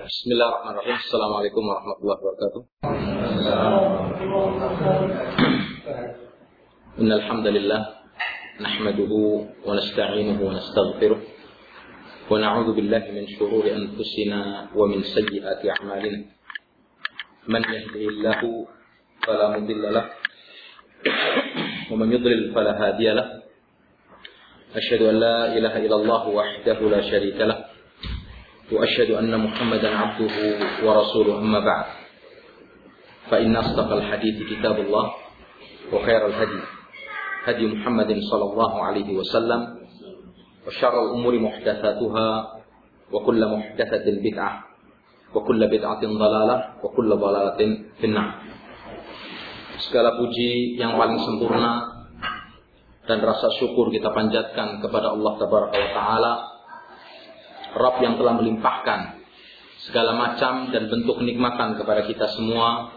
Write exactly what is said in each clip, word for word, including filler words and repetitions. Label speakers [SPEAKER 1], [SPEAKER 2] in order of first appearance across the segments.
[SPEAKER 1] Bismillahirrahmanirrahim. Assalamualaikum warahmatullahi wabarakatuh. Innal hamdalillah nahmaduhu wa nasta'inuhu wa nastaghfiruh wa na'udzu billahi min shururi anfusina wa min sayyiati a'malina. Man yahdihillahu fala mudilla lahu wa man yudlil fala hadiya lahu. Asyhadu an la ilaha illallah wahdahu la syarika lahu wa asyhadu anna Muhammadan 'abduhu wa rasuluhu, amma ba'd. Fa inna asdaqal hadithi kitabullah wa khairal hadi hadi Muhammadin sallallahu alaihi wasallam wa syarrul umuri muhdatsatuha wa kullu muhdatsatin bid'ah wa kullu bid'atin dhalalah wa kullu dhalalatin finnar. Segala puji yang paling sempurna dan rasa syukur kita panjatkan kepada Allah Tabaraka wa Ta'ala, Rabb yang telah melimpahkan segala macam dan bentuk kenikmatan kepada kita semua,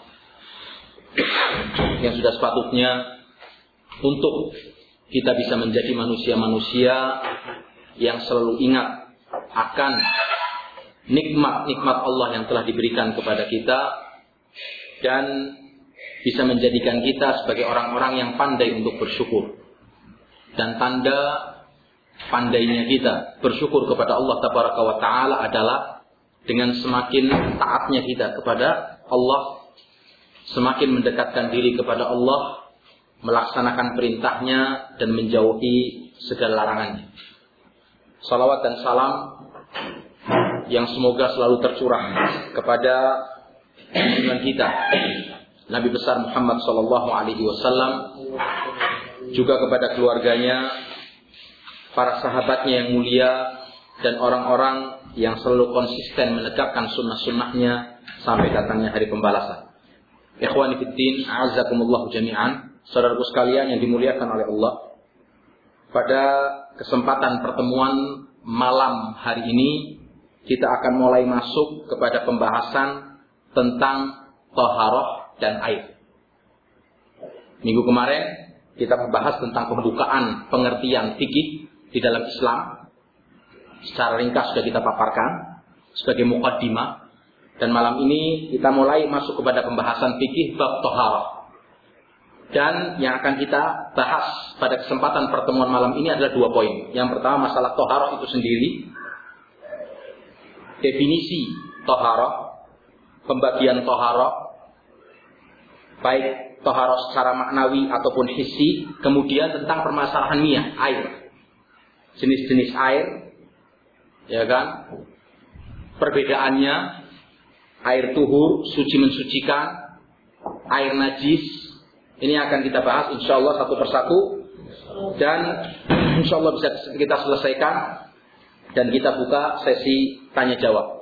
[SPEAKER 1] yang sudah sepatutnya untuk kita bisa menjadi manusia-manusia yang selalu ingat akan nikmat-nikmat Allah yang telah diberikan kepada kita, dan bisa menjadikan kita sebagai orang-orang yang pandai untuk bersyukur. Dan tanda pandainya kita bersyukur kepada Allah Tabaraka wa Ta'ala adalah dengan semakin taatnya kita kepada Allah, semakin mendekatkan diri kepada Allah, melaksanakan perintahnya dan menjauhi segala larangannya. Salawat dan salam yang semoga selalu tercurah kepada junjungan kita Nabi besar Muhammad sallallahu alaihi wasallam, juga kepada keluarganya, para sahabatnya yang mulia, dan orang-orang yang selalu konsisten menegakkan sunnah-sunnahnya sampai datangnya hari pembalasan. Ikhwani fiddin, a'azzakumullah jami'an, saudaraku sekalian yang dimuliakan oleh Allah. Pada kesempatan pertemuan malam hari ini, kita akan mulai masuk kepada pembahasan tentang taharah dan air. Minggu kemarin kita membahas tentang pembukaan pengertian fikih di dalam Islam. Secara ringkas sudah kita paparkan sebagai muqaddimah, dan malam ini kita mulai masuk kepada pembahasan fikih bab taharah. Dan yang akan kita bahas pada kesempatan pertemuan malam ini adalah dua poin. Yang pertama, masalah taharah itu sendiri, definisi taharah, pembagian taharah, baik taharah secara maknawi ataupun hissi, kemudian tentang permasalahan miyah, air, jenis-jenis air, ya kan, perbedaannya, air tuhur, suci mensucikan, air najis, ini akan kita bahas insyaallah satu persatu, dan insyaallah bisa kita selesaikan dan kita buka sesi tanya jawab.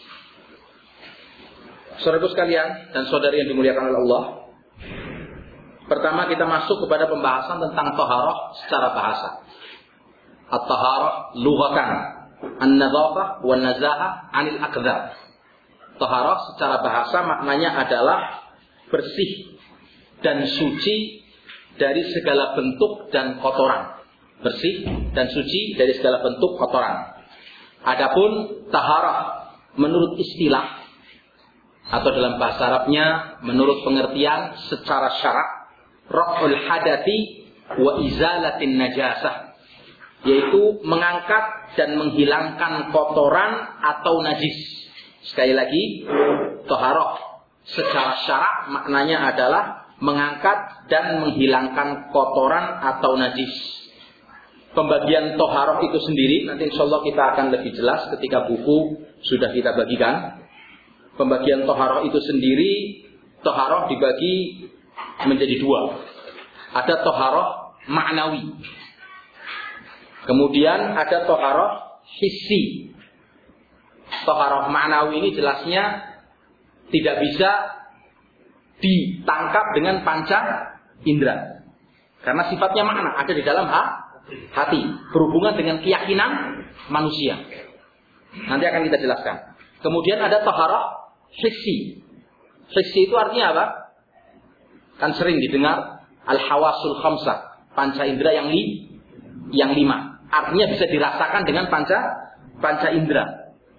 [SPEAKER 1] Saudaraku sekalian dan saudari yang dimuliakan oleh Allah, pertama kita masuk kepada pembahasan tentang taharah secara bahasa. At-taharah lughatan an-nadhafah wan nazahah 'anil akdzab. Taharah secara bahasa maknanya adalah bersih dan suci dari segala bentuk dan kotoran. Bersih dan suci dari segala bentuk kotoran. Adapun taharah menurut istilah atau dalam bahasa Arabnya menurut pengertian secara syarak, raf'ul hadati wa izalatin najasah, yaitu mengangkat dan menghilangkan kotoran atau najis. Sekali lagi, taharah secara syarak maknanya adalah mengangkat dan menghilangkan kotoran atau najis. Pembagian taharah itu sendiri nanti insyaallah kita akan lebih jelas ketika buku sudah kita bagikan. Pembagian taharah itu sendiri, taharah dibagi menjadi dua. Ada taharah ma'nawi, kemudian ada taharah hissi. Taharah ma'nawi ini jelasnya tidak bisa ditangkap dengan panca indera, karena sifatnya makna, ada di dalam hati, berhubungan dengan keyakinan manusia. Nanti akan kita jelaskan. Kemudian ada taharah hissi. Hissi itu artinya apa? Kan sering didengar al-hawasul khamsah, panca indera yang li, yang lima. Artinya bisa dirasakan dengan panca panca indera.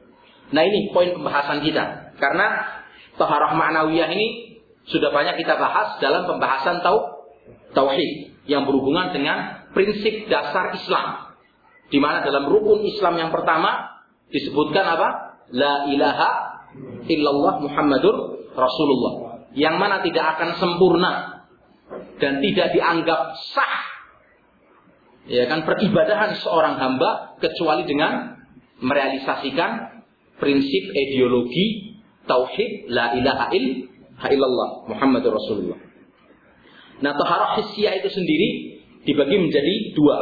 [SPEAKER 1] Nah ini poin pembahasan kita. Karena taharah ma'nawiyah ini sudah banyak kita bahas dalam pembahasan tau, tauhid yang berhubungan dengan prinsip dasar Islam. Di mana dalam rukun Islam yang pertama disebutkan apa? La ilaha illallah Muhammadur Rasulullah. Yang mana tidak akan sempurna dan tidak dianggap sah, ya kan, peribadahan seorang hamba kecuali dengan merealisasikan prinsip ideologi tauhid la ilaha illallah Muhammadur Rasulullah. Nah, taharah hissiyah itu sendiri dibagi menjadi dua.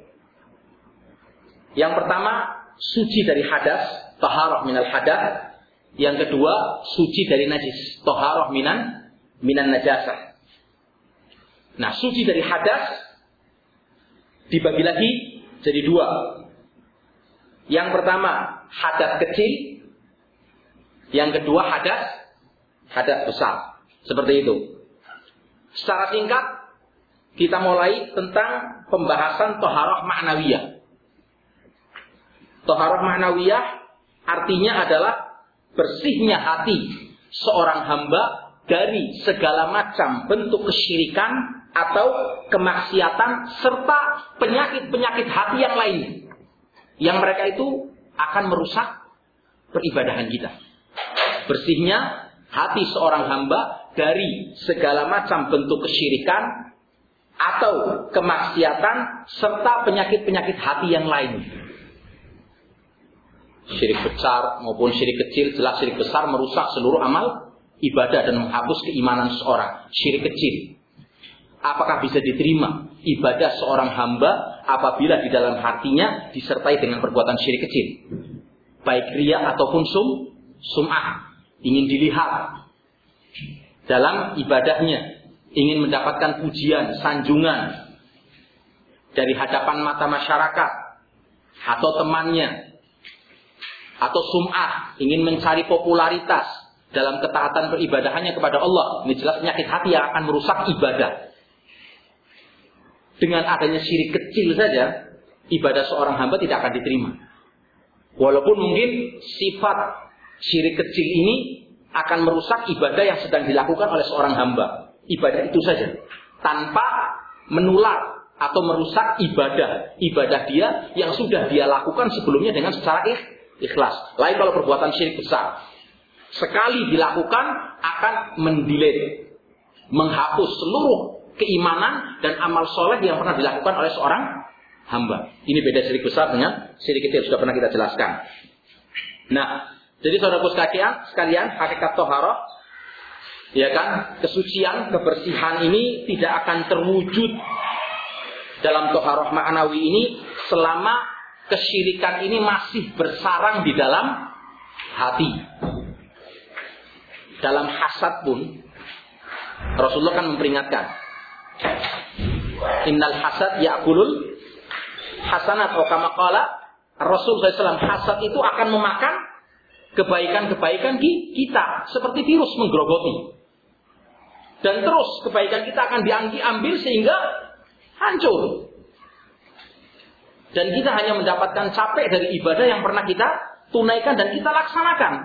[SPEAKER 1] Yang pertama, suci dari hadas, taharah minal hadas. Yang kedua, suci dari najis, taharah minan minan najasah. Nah, suci dari hadas dibagi lagi jadi dua. Yang pertama, hadas kecil. Yang kedua, hadas hadas besar. Seperti itu. Secara singkat, kita mulai tentang pembahasan taharah ma'nawiyah. Taharah ma'nawiyah artinya adalah bersihnya hati seorang hamba dari segala macam bentuk kesyirikan atau kemaksiatan serta penyakit-penyakit hati yang lain yang mereka itu akan merusak peribadahan kita. Bersihnya hati seorang hamba dari segala macam bentuk kesyirikan atau kemaksiatan serta penyakit-penyakit hati yang lain. Syirik besar maupun syirik kecil, jelas syirik besar merusak seluruh amal ibadah dan menghapus keimanan seseorang. Syirik kecil, apakah bisa diterima ibadah seorang hamba apabila di dalam hatinya disertai dengan perbuatan syirik kecil, baik riya ataupun sum sum'ah, ingin dilihat dalam ibadahnya, ingin mendapatkan pujian, sanjungan dari hadapan mata masyarakat atau temannya, atau sum'ah, ingin mencari popularitas dalam ketaatan peribadahannya kepada Allah. Ini jelas penyakit hati yang akan merusak ibadah. Dengan adanya syirik kecil saja, ibadah seorang hamba tidak akan diterima. Walaupun mungkin sifat syirik kecil ini akan merusak ibadah yang sedang dilakukan oleh seorang hamba. Ibadah itu saja, tanpa menular atau merusak ibadah ibadah dia yang sudah dia lakukan sebelumnya dengan secara ikhlas. Lain kalau perbuatan syirik besar, sekali dilakukan akan mendelete, menghapus seluruh keimanan dan amal soleh yang pernah dilakukan oleh seorang hamba. Ini beda syirik besar dengan syirik kecil, sudah pernah kita jelaskan. Nah, jadi saudaraku sekalian, sekalian hakikat toharoh, ya kan, kesucian, kebersihan ini tidak akan terwujud dalam toharoh ma'nawi ini selama kesyirikan ini masih bersarang di dalam hati. Dalam hasad pun Rasulullah kan memperingatkan, innal hasad ya'kulul hasanat, atau kama qala Rasul sallallahu alaihi wasallam, hasad itu akan memakan kebaikan-kebaikan kita seperti virus menggerogoti. Dan terus kebaikan kita akan diambil sehingga hancur. Dan kita hanya mendapatkan capek dari ibadah yang pernah kita tunaikan dan kita laksanakan.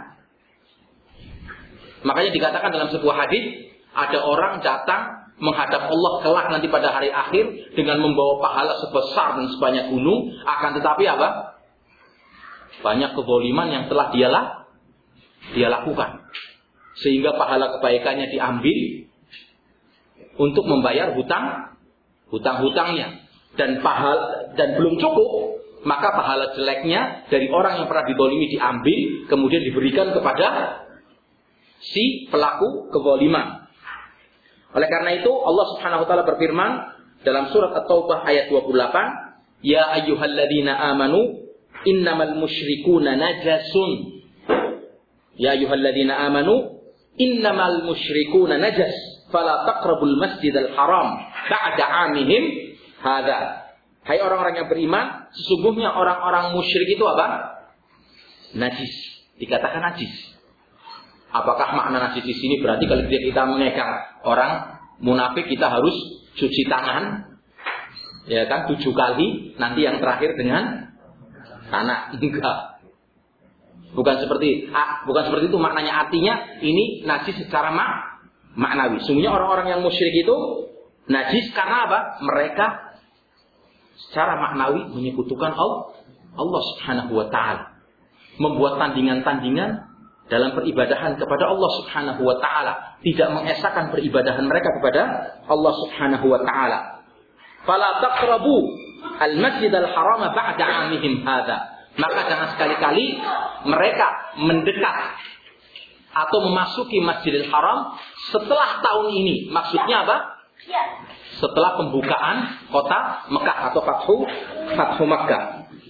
[SPEAKER 1] Makanya dikatakan dalam sebuah hadis, ada orang datang menghadap Allah kelak nanti pada hari akhir dengan membawa pahala sebesar dan sebanyak gunung, akan tetapi apa? Banyak kezaliman yang telah dia, dia lakukan. Sehingga pahala kebaikannya diambil untuk membayar hutang hutang-hutangnya, dan pahala dan belum cukup, maka pahala jeleknya dari orang yang pernah dizalimi diambil kemudian diberikan kepada si pelaku kezaliman. Oleh karena itu Allah Subhanahu wa taala berfirman dalam surat At-Taubah ayat dua puluh delapan, ya ayyuhalladzina amanu innamal musyrikuuna najasun. Ya ayyuhalladzina amanu innamal musyrikuuna najas fala taqrabul masjidal haram ba'da 'amihim hadza. Hai orang-orang yang beriman, sesungguhnya orang-orang musyrik itu apa? Najis. Dikatakan najis. Apakah makna najis di sini berarti kalau kita memegang orang munafik kita harus cuci tangan, ya kan, tujuh kali, nanti yang terakhir dengan tanah? Enggak. Bukan seperti ah, bukan seperti itu maknanya. Artinya ini najis secara mak maknawi. Sungguhnya orang-orang yang musyrik itu najis karena apa? Mereka secara maknawi menyekutukan Allah, Allah Subhanahu wa taala. Membuat tandingan-tandingan dalam peribadahan kepada Allah Subhanahu wa taala, tidak mengesahkan peribadahan mereka kepada Allah Subhanahu wa taala. Fala taqrabu al-masjidal haram ba'da 'amihim hadza. Maka jangan sekali-kali mereka mendekat atau memasuki Masjidil Haram setelah tahun ini. Maksudnya apa? Setelah pembukaan kota Mekah atau Fathu Fathu Makkah.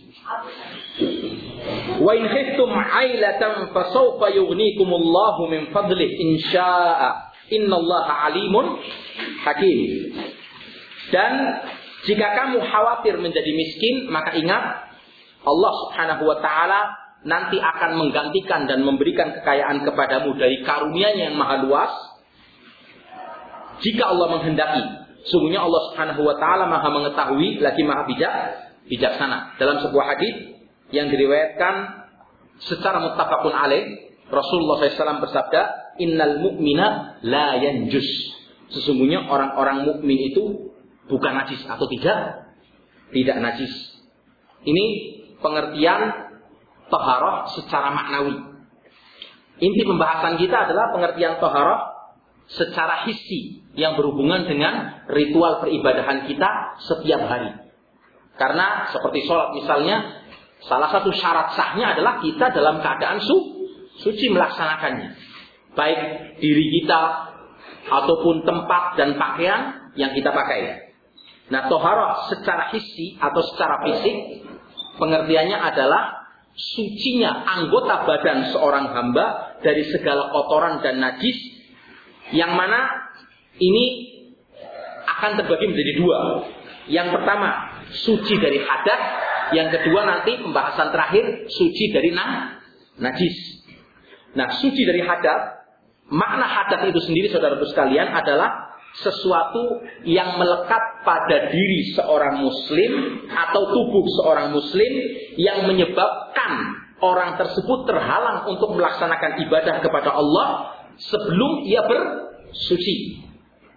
[SPEAKER 1] Wa in khiftum 'ailatan fasawfa yughnikumullahu min fadlihi in syaa'a. Innallaha 'alimun hakim. Dan jika kamu khawatir menjadi miskin, maka ingat Allah Subhanahu wa taala nanti akan menggantikan dan memberikan kekayaan kepadamu dari karunia-Nya yang maha luas jika Allah menghendaki. Sungguhnya Allah Subhanahu wa taala maha mengetahui lagi maha bijak bijaksana. Dalam sebuah hadis yang diriwayatkan secara muttafaqun alaih, Rasulullah shallallahu alaihi wasallam bersabda, "Innal mu'mina la yanjus." Sesungguhnya orang-orang mukmin itu bukan najis atau tidak tidak najis. Ini pengertian taharah secara maknawi. Inti pembahasan kita adalah pengertian taharah secara hissi yang berhubungan dengan ritual peribadahan kita setiap hari. Karena seperti sholat misalnya, salah satu syarat sahnya adalah kita dalam keadaan su, suci melaksanakannya. Baik diri kita ataupun tempat dan pakaian yang kita pakai. Nah, taharah secara hissi atau secara fisik pengertiannya adalah sucinya anggota badan seorang hamba dari segala kotoran dan najis, yang mana ini akan terbagi menjadi dua. Yang pertama, suci dari hadas. Yang kedua nanti pembahasan terakhir, suci dari na, najis. Nah, suci dari hadas, makna hadas itu sendiri saudaraku sekalian adalah sesuatu yang melekat pada diri seorang muslim atau tubuh seorang muslim yang menyebabkan orang tersebut terhalang untuk melaksanakan ibadah kepada Allah sebelum ia bersuci.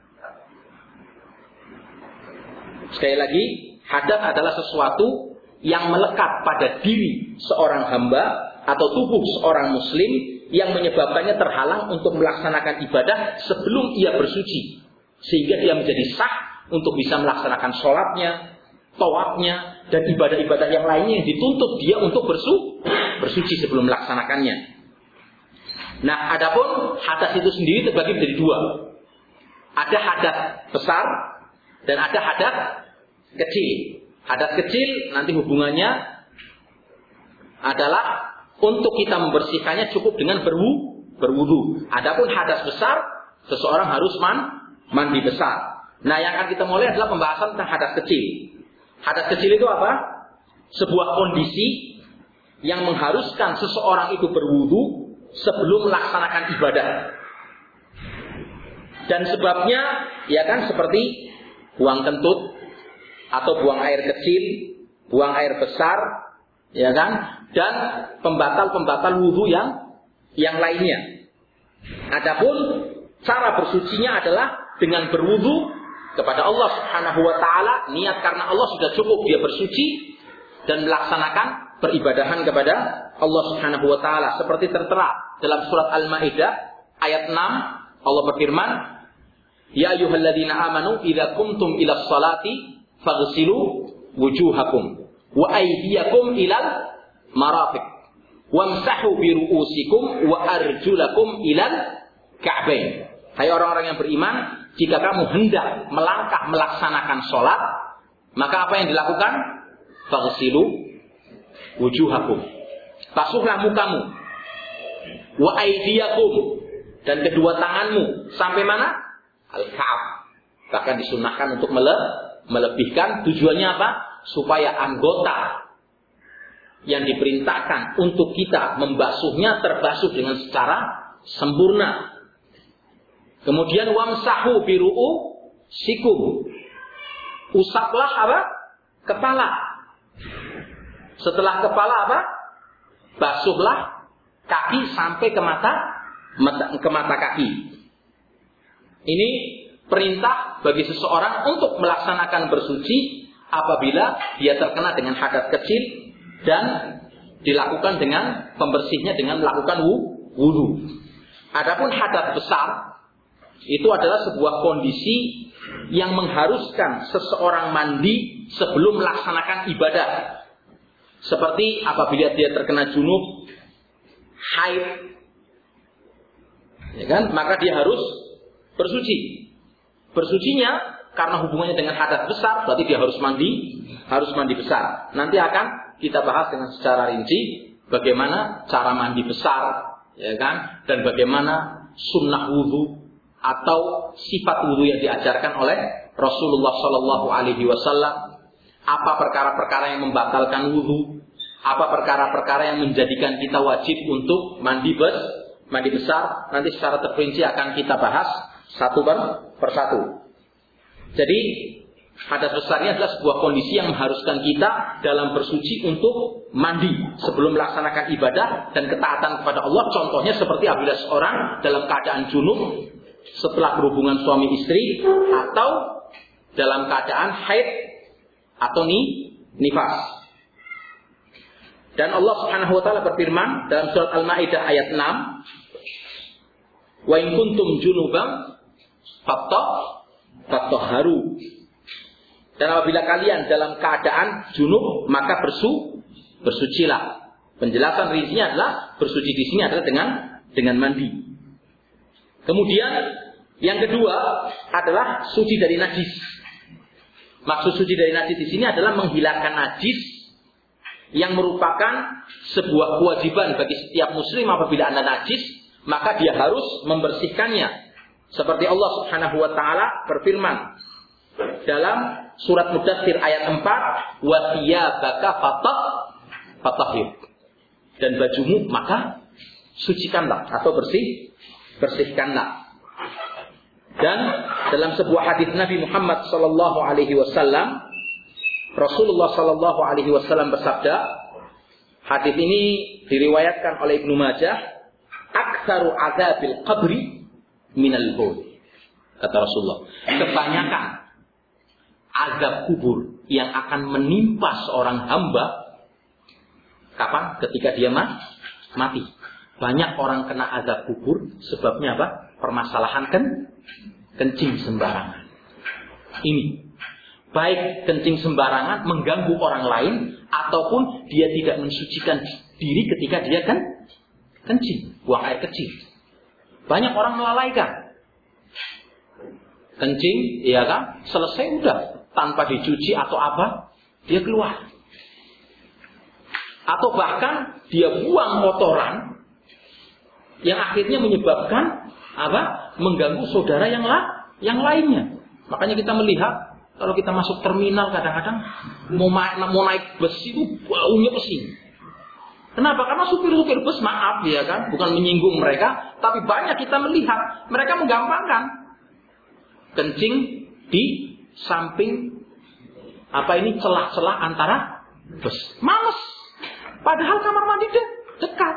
[SPEAKER 1] Sekali lagi, hadas adalah sesuatu yang melekat pada diri seorang hamba atau tubuh seorang muslim yang menyebabkannya terhalang untuk melaksanakan ibadah sebelum ia bersuci. Sehingga dia menjadi sah untuk bisa melaksanakan sholatnya, tawafnya, dan ibadah-ibadah yang lainnya yang dituntut dia untuk bersu, bersuci sebelum melaksanakannya. Nah, adapun hadas itu sendiri terbagi menjadi dua. Ada hadas besar dan ada hadas kecil. Hadas kecil nanti hubungannya adalah untuk kita membersihkannya cukup dengan berwu, berwudu. Adapun hadas besar, seseorang harus man mandi besar. Nah, yang akan kita mulai adalah pembahasan tentang hadas kecil. Hadas kecil itu apa? Sebuah kondisi yang mengharuskan seseorang itu berwudu sebelum melaksanakan ibadah. Dan sebabnya, ya kan, seperti buang kentut atau buang air kecil, buang air besar, ya kan, dan pembatal-pembatal wudu yang yang lainnya. Adapun cara bersucinya adalah dengan berwudu kepada Allah Subhanahu wa taala, niat karena Allah sudah cukup dia bersuci dan melaksanakan peribadahan kepada Allah Subhanahu wa taala seperti tertera dalam surat Al-Maidah ayat enam. Allah berfirman, "Ya ayyuhalladzina amanu idza qumtum ilas salati faghsilu wujuhakum wa aydiyakum ilal marafiq wamsahu bi ru'usikum wa arjulakum ilal ka'bain." Hai orang-orang yang beriman, jika kamu hendak melangkah melaksanakan sholat, maka apa yang dilakukan? Faghsilu wujuhakum. Basuhlah mukamu. Wa aydiyakum. Dan kedua tanganmu. Sampai mana? Al-Ka'ab. Bahkan disunahkan untuk mele- melebihkan. Tujuannya apa? Supaya anggota yang diperintahkan untuk kita membasuhnya terbasuh dengan secara sempurna. Kemudian wamsahu biru'u sikum. Usaplah apa? Kepala. Setelah kepala apa? Basuhlah kaki sampai ke mata, mata ke mata kaki. Ini perintah bagi seseorang untuk melaksanakan bersuci apabila dia terkena dengan hadas kecil dan dilakukan dengan pembersihnya dengan melakukan wudu. Adapun hadas besar itu adalah sebuah kondisi yang mengharuskan seseorang mandi sebelum melaksanakan ibadah. Seperti apabila dia terkena junub, haid, ya kan? Maka dia harus bersuci. Bersucinya karena hubungannya dengan hadas besar, berarti dia harus mandi, harus mandi besar. Nanti akan kita bahas dengan secara rinci bagaimana cara mandi besar, ya kan? Dan bagaimana sunnah wudu atau sifat wudu yang diajarkan oleh Rasulullah Shallallahu Alaihi Wasallam. Apa perkara-perkara yang membatalkan wudu? Apa perkara-perkara yang menjadikan kita wajib untuk mandi bes, mandi besar? Nanti secara terperinci akan kita bahas satu per persatu. Jadi hadas besarnya adalah sebuah kondisi yang mengharuskan kita dalam bersuci untuk mandi sebelum melaksanakan ibadah dan ketaatan kepada Allah. Contohnya seperti apabila seorang dalam keadaan junub setelah berhubungan suami istri atau dalam keadaan haid atau ni, nifas. Dan Allah Subhanahu wa taala berfirman dalam surat Al-Maidah ayat enam, "Wa in kuntum junuban fattahharu." Dan apabila kalian dalam keadaan junub, maka bersu bersucilah. Penjelasan rincinya adalah bersuci di sini adalah dengan dengan mandi. Kemudian yang kedua adalah suci dari najis. Maksud suci dari najis di sini adalah menghilangkan najis yang merupakan sebuah kewajiban bagi setiap muslim. Apabila anda najis, maka dia harus membersihkannya. Seperti Allah Subhanahu wa taala berfirman dalam surat Mudaththir ayat empat, "Wa thiyabaka fatah fatahhir." Dan bajumu maka sucikanlah atau bersih bersihkanlah. Dan dalam sebuah hadis Nabi Muhammad sallallahu alaihi wasallam, Rasulullah sallallahu alaihi wasallam bersabda, hadis ini diriwayatkan oleh Ibnu Majah, "Aktsaru adzabil qabri minal baul." Kata Rasulullah, kebanyakan azab kubur yang akan menimpa seorang hamba kapan? Ketika dia mati. Banyak orang kena azab kubur sebabnya apa? Permasalahan kan kencing sembarangan. Ini baik kencing sembarangan mengganggu orang lain ataupun dia tidak mensucikan diri ketika dia kan kencing, buang air kecil. Banyak orang melalaikan. Kencing, iya kan? Selesai udah, tanpa dicuci atau apa, dia keluar. Atau bahkan dia buang kotoran yang akhirnya menyebabkan apa? Mengganggu saudara yang la, yang lainnya. Makanya kita melihat kalau kita masuk terminal kadang-kadang mau, mau naik bus itu baunya pesing. Kenapa? Karena supir-supir bus, maaf ya kan, bukan menyinggung mereka, tapi banyak kita melihat mereka menggampangkan kencing di samping apa ini celah-celah antara bus. Males. Padahal kamar mandi de- dekat.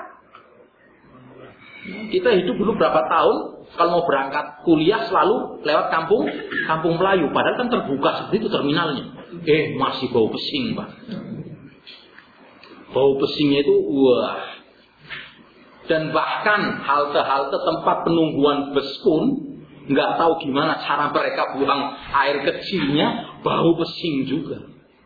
[SPEAKER 1] Kita hidup dulu berapa tahun kalau mau berangkat kuliah selalu lewat kampung kampung Melayu. Padahal kan terbuka seperti itu terminalnya. Eh masih bau pesing, Pak. Bau pesingnya itu wah. Dan bahkan halte-halte tempat penungguan bus pun nggak tahu gimana cara mereka buang air kecilnya, bau pesing juga.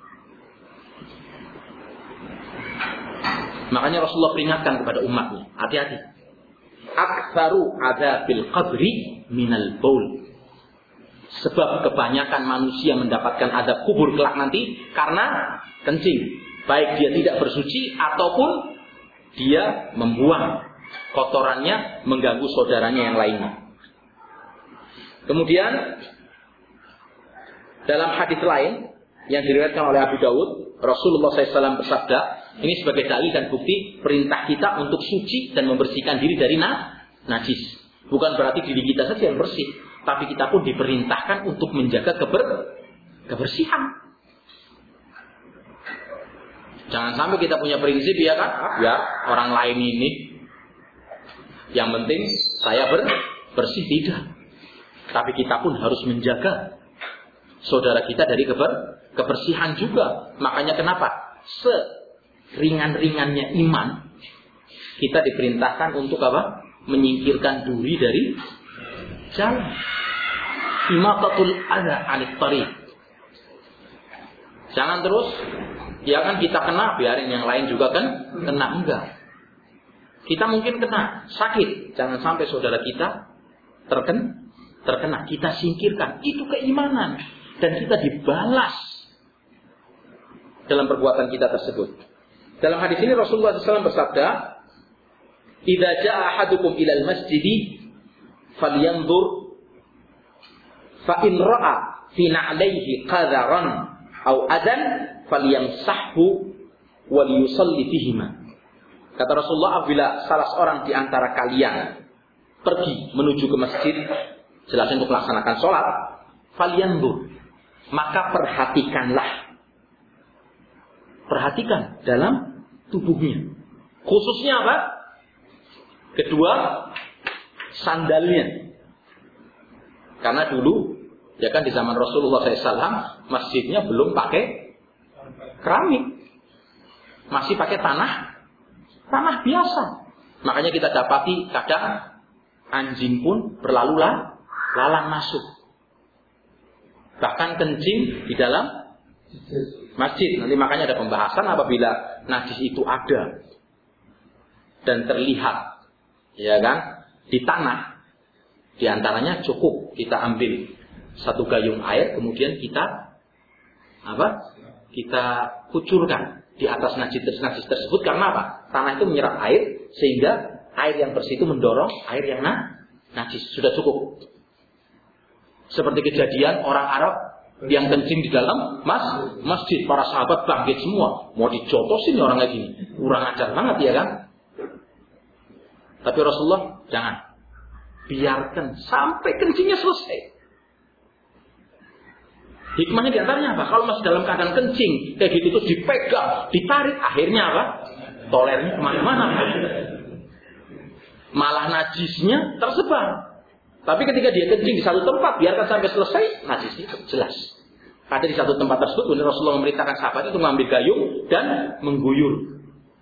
[SPEAKER 1] Makanya Rasulullah peringatkan kepada umatnya, hati-hati. Aktsaru adzabil qabri minal baul. Sebab kebanyakan manusia mendapatkan azab kubur kelak nanti karena kencing. Baik dia tidak bersuci ataupun dia membuang kotorannya mengganggu saudaranya yang lainnya. Kemudian dalam hadis lain yang diriwayatkan oleh Abu Dawud, Rasulullah shallallahu alaihi wasallam bersabda, ini sebagai dalil dan bukti perintah kita untuk suci dan membersihkan diri dari na- najis. Bukan berarti diri kita saja yang bersih, tapi kita pun diperintahkan untuk menjaga keber- kebersihan. Jangan sampai kita punya prinsip ya kan, ya orang lain ini Yang penting saya ber, bersih, tidak. Tapi kita pun harus menjaga saudara kita dari keber, kebersihan juga. Makanya kenapa? Seringan-ringannya iman, kita diperintahkan untuk apa? Menyingkirkan duri dari jalan. Imatatul adza 'anit thariq. Jangan terus, ya kan kita kena, biarin yang lain juga kan kena. Enggak. Kita mungkin kena, sakit. Jangan sampai saudara kita terkena, terkena. Kita singkirkan. Itu keimanan. Dan kita dibalas dalam perbuatan kita tersebut. Dalam hadis ini Rasulullah shallallahu alaihi wasallam bersabda, "Idza jaa ahadukum ilal masjidi falyanzur fa in ra'a fi na'laihi qadharan aw adan falyamsahhu wal yusalli fihima." Kata Rasulullah, apabila salah seorang di antara kalian pergi menuju ke masjid, jelas untuk melaksanakan sholat, falyanzur, maka perhatikanlah. Perhatikan dalam tubuhnya. Khususnya apa? Kedua, sandalnya. Karena dulu, ya kan di zaman Rasulullah shallallahu alaihi wasallam, masjidnya belum pakai keramik. Masih pakai tanah, tanah biasa. Makanya kita dapati kadang anjing pun berlalu lalang masuk. Bahkan kencing di dalam masjid. Nanti makanya ada pembahasan apabila najis itu ada dan terlihat, ya kan, di tanah. Di antaranya cukup kita ambil satu gayung air, kemudian kita apa? Kita kucurkan di atas najis najis tersebut. Karena apa? Tanah itu menyerap air sehingga air yang bersih itu mendorong air yang nah, najis. Sudah cukup. Seperti kejadian orang Arab yang kencing di dalam mas, masjid. Para sahabat bangkit semua. Mau dijotosin orang kayak gini. Kurang ajar banget, ya kan? Tapi Rasulullah, jangan. Biarkan sampai kencingnya selesai. Hikmahnya diantaranya apa? Kalau masih dalam keadaan kencing, kayak gitu tuh dipegang, ditarik. Akhirnya apa? Tolernya kemana-mana. Malah najisnya tersebar. Tapi ketika dia kencing di satu tempat, biarkan sampai selesai, najisnya jelas. Ada di satu tempat tersebut, kemudian Rasulullah memerintahkan sahabat itu mengambil gayung dan mengguyur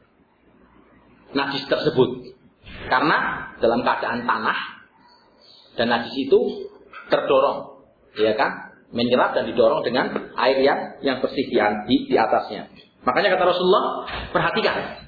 [SPEAKER 1] najis tersebut. Karena dalam keadaan tanah dan najis itu terdorong, ya kan, menyerap dan didorong dengan air yang yang bersih di, di, di atasnya. Makanya kata Rasulullah, perhatikan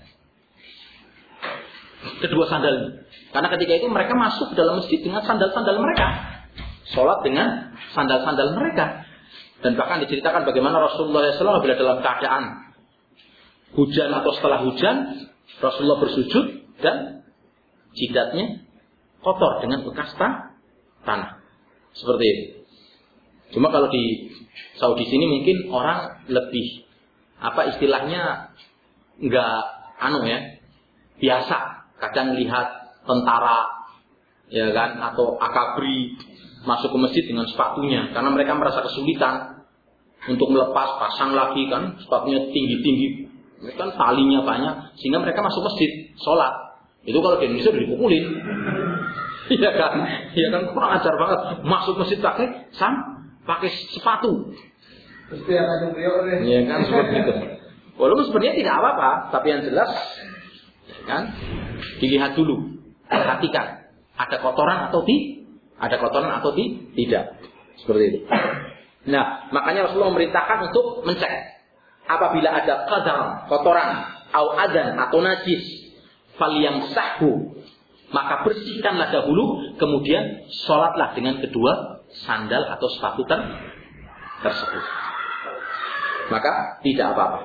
[SPEAKER 1] kedua sandalnya. Karena ketika itu mereka masuk ke dalam masjid dengan sandal-sandal mereka. Sholat dengan sandal-sandal mereka. Dan bahkan diceritakan bagaimana Rasulullah shallallahu alaihi wasallam bila dalam keadaan hujan atau setelah hujan, Rasulullah bersujud dan jidatnya kotor dengan bekas tanah. Seperti itu. Cuma kalau di Saudi sini mungkin orang lebih, apa istilahnya, enggak anu ya, biasa. Kadang lihat tentara, ya kan, atau akabri masuk ke masjid dengan sepatunya, karena mereka merasa kesulitan untuk melepas, pasang lagi kan, sepatunya tinggi-tinggi, kan talinya banyak, sehingga mereka masuk masjid, sholat. Itu kalau di Indonesia udah dipukulin, iya kan, iya kan, kurang ajar banget, masuk masjid pakai sam, pakai sepatu, iya kan, seperti itu. Walaupun sebenarnya tidak apa-apa, tapi yang jelas, ya kan, dilihat dulu. Perhatikan, ada kotoran atau ti, ada kotoran atau ti, tidak, seperti itu. Nah, makanya Rasulullah memerintahkan untuk mencek apabila ada qadar, kotoran, au adan atau najis, falyamsahhu, maka bersihkanlah dahulu, kemudian sholatlah dengan kedua sandal atau sepatu ter tersebut. Maka tidak apa-apa.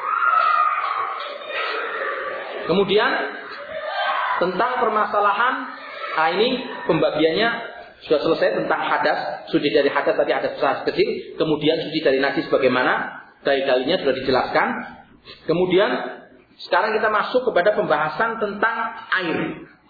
[SPEAKER 1] Kemudian tentang permasalahan, nah ini pembagiannya sudah selesai tentang hadas, suci dari hadas tadi hadas besar kecil, kemudian suci dari najis bagaimana, dalil-dalilnya sudah dijelaskan. Kemudian sekarang kita masuk kepada pembahasan tentang air.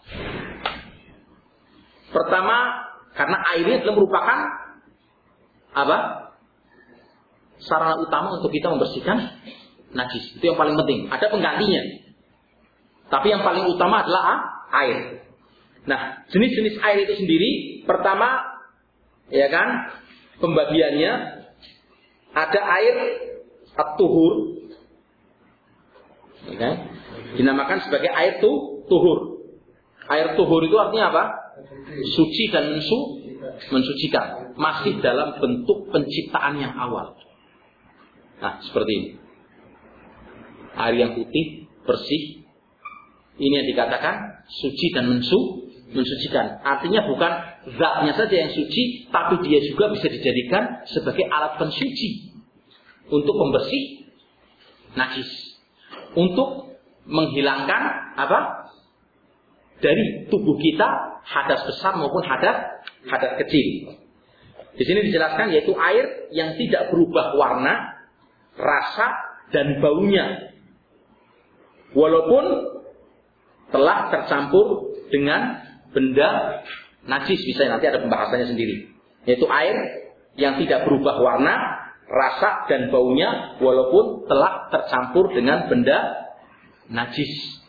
[SPEAKER 1] Pertama, karena air ini adalah merupakan apa? Sarana utama untuk kita membersihkan najis. Itu yang paling penting. Ada penggantinya. Tapi yang paling utama adalah air. Nah, jenis-jenis air itu sendiri, pertama, ya kan, pembagiannya ada air at-tuhur, ya kan? Dinamakan sebagai air tu, tuhur. Air tuhur itu artinya apa? Suci dan mensu, mensucikan. Masih dalam bentuk penciptaan yang awal. Nah, seperti ini. Air yang putih, bersih. Ini yang dikatakan suci dan mensu, mensucikan. Artinya bukan zatnya saja yang suci, tapi dia juga bisa dijadikan sebagai alat pensuci. Untuk pembersih najis. Untuk menghilangkan apa? Dari tubuh kita hadas besar maupun hadas hadas kecil. Di sini dijelaskan yaitu air yang tidak berubah warna, rasa dan baunya, walaupun telah tercampur dengan benda najis. Bisa nanti ada pembahasannya sendiri. Yaitu air yang tidak berubah warna, rasa dan baunya, walaupun telah tercampur dengan benda najis.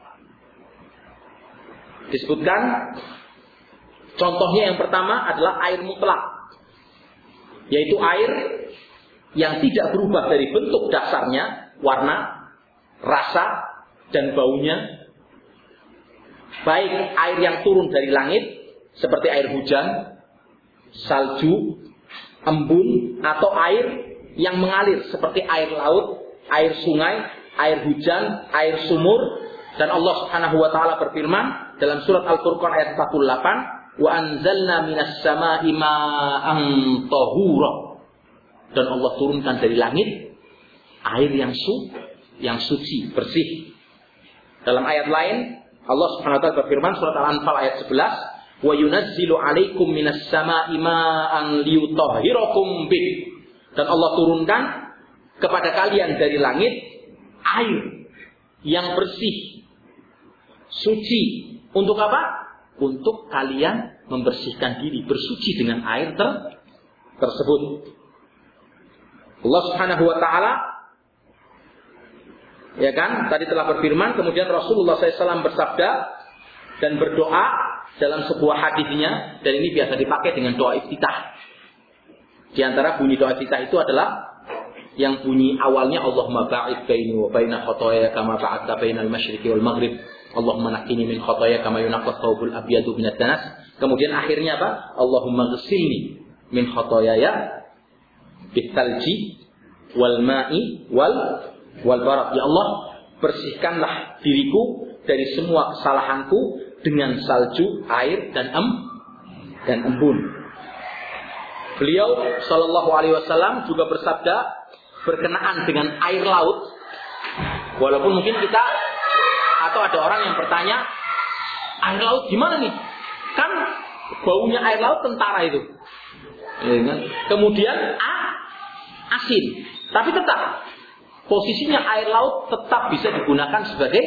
[SPEAKER 1] Disebutkan contohnya yang pertama adalah air mutlak, yaitu air yang tidak berubah dari bentuk dasarnya, warna, rasa, dan baunya. Baik air yang turun dari langit seperti air hujan, salju, embun, atau air yang mengalir seperti air laut, air sungai, air hujan, air sumur. Dan Allah Subhanahu wa taala berfirman dalam surat Al-Furqan ayat empat puluh delapan, "Wa anzalna minas sama'i ma'an tahura." Dan Allah turunkan dari langit air yang su yang suci, bersih. Dalam ayat lain Allah Subhanahu wa taala berfirman surat Al-Anfal ayat sebelas, "Wa yunazzilu 'alaikum minas sama'i ma'an liyutahhirakum bih." Dan Allah turunkan kepada kalian dari langit air yang bersih, suci. Untuk apa? Untuk kalian membersihkan diri, bersuci dengan air ter tersebut. Allah Subhanahu wa taala, ya kan, tadi telah berfirman, kemudian Rasulullah shallallahu alaihi wasallam bersabda dan berdoa dalam sebuah hadisnya, dan ini biasa dipakai dengan doa iftitah. Di antara bunyi doa iftitah itu adalah yang bunyi awalnya Allahumma ba'id baini wa baina khotoya kama ba'adta bainal masyriqi wal maghrib. Allahumma naqqini min khotoya kama yunaqqas thawbul abyadu minad danas. Kemudian akhirnya apa? Allahumma ghsilni min khotoyaya bitalji wal ma'i wal wal barad. Ya Allah, bersihkanlah diriku dari semua kesalahanku dengan salju, air dan em dan embun. Beliau sallallahu alaihi wasallam juga bersabda berkenaan dengan air laut. Walaupun mungkin kita atau ada orang yang bertanya, air laut gimana nih? Kan baunya air laut tentara itu. Kemudian a, asin. Tapi tetap posisinya air laut tetap bisa digunakan sebagai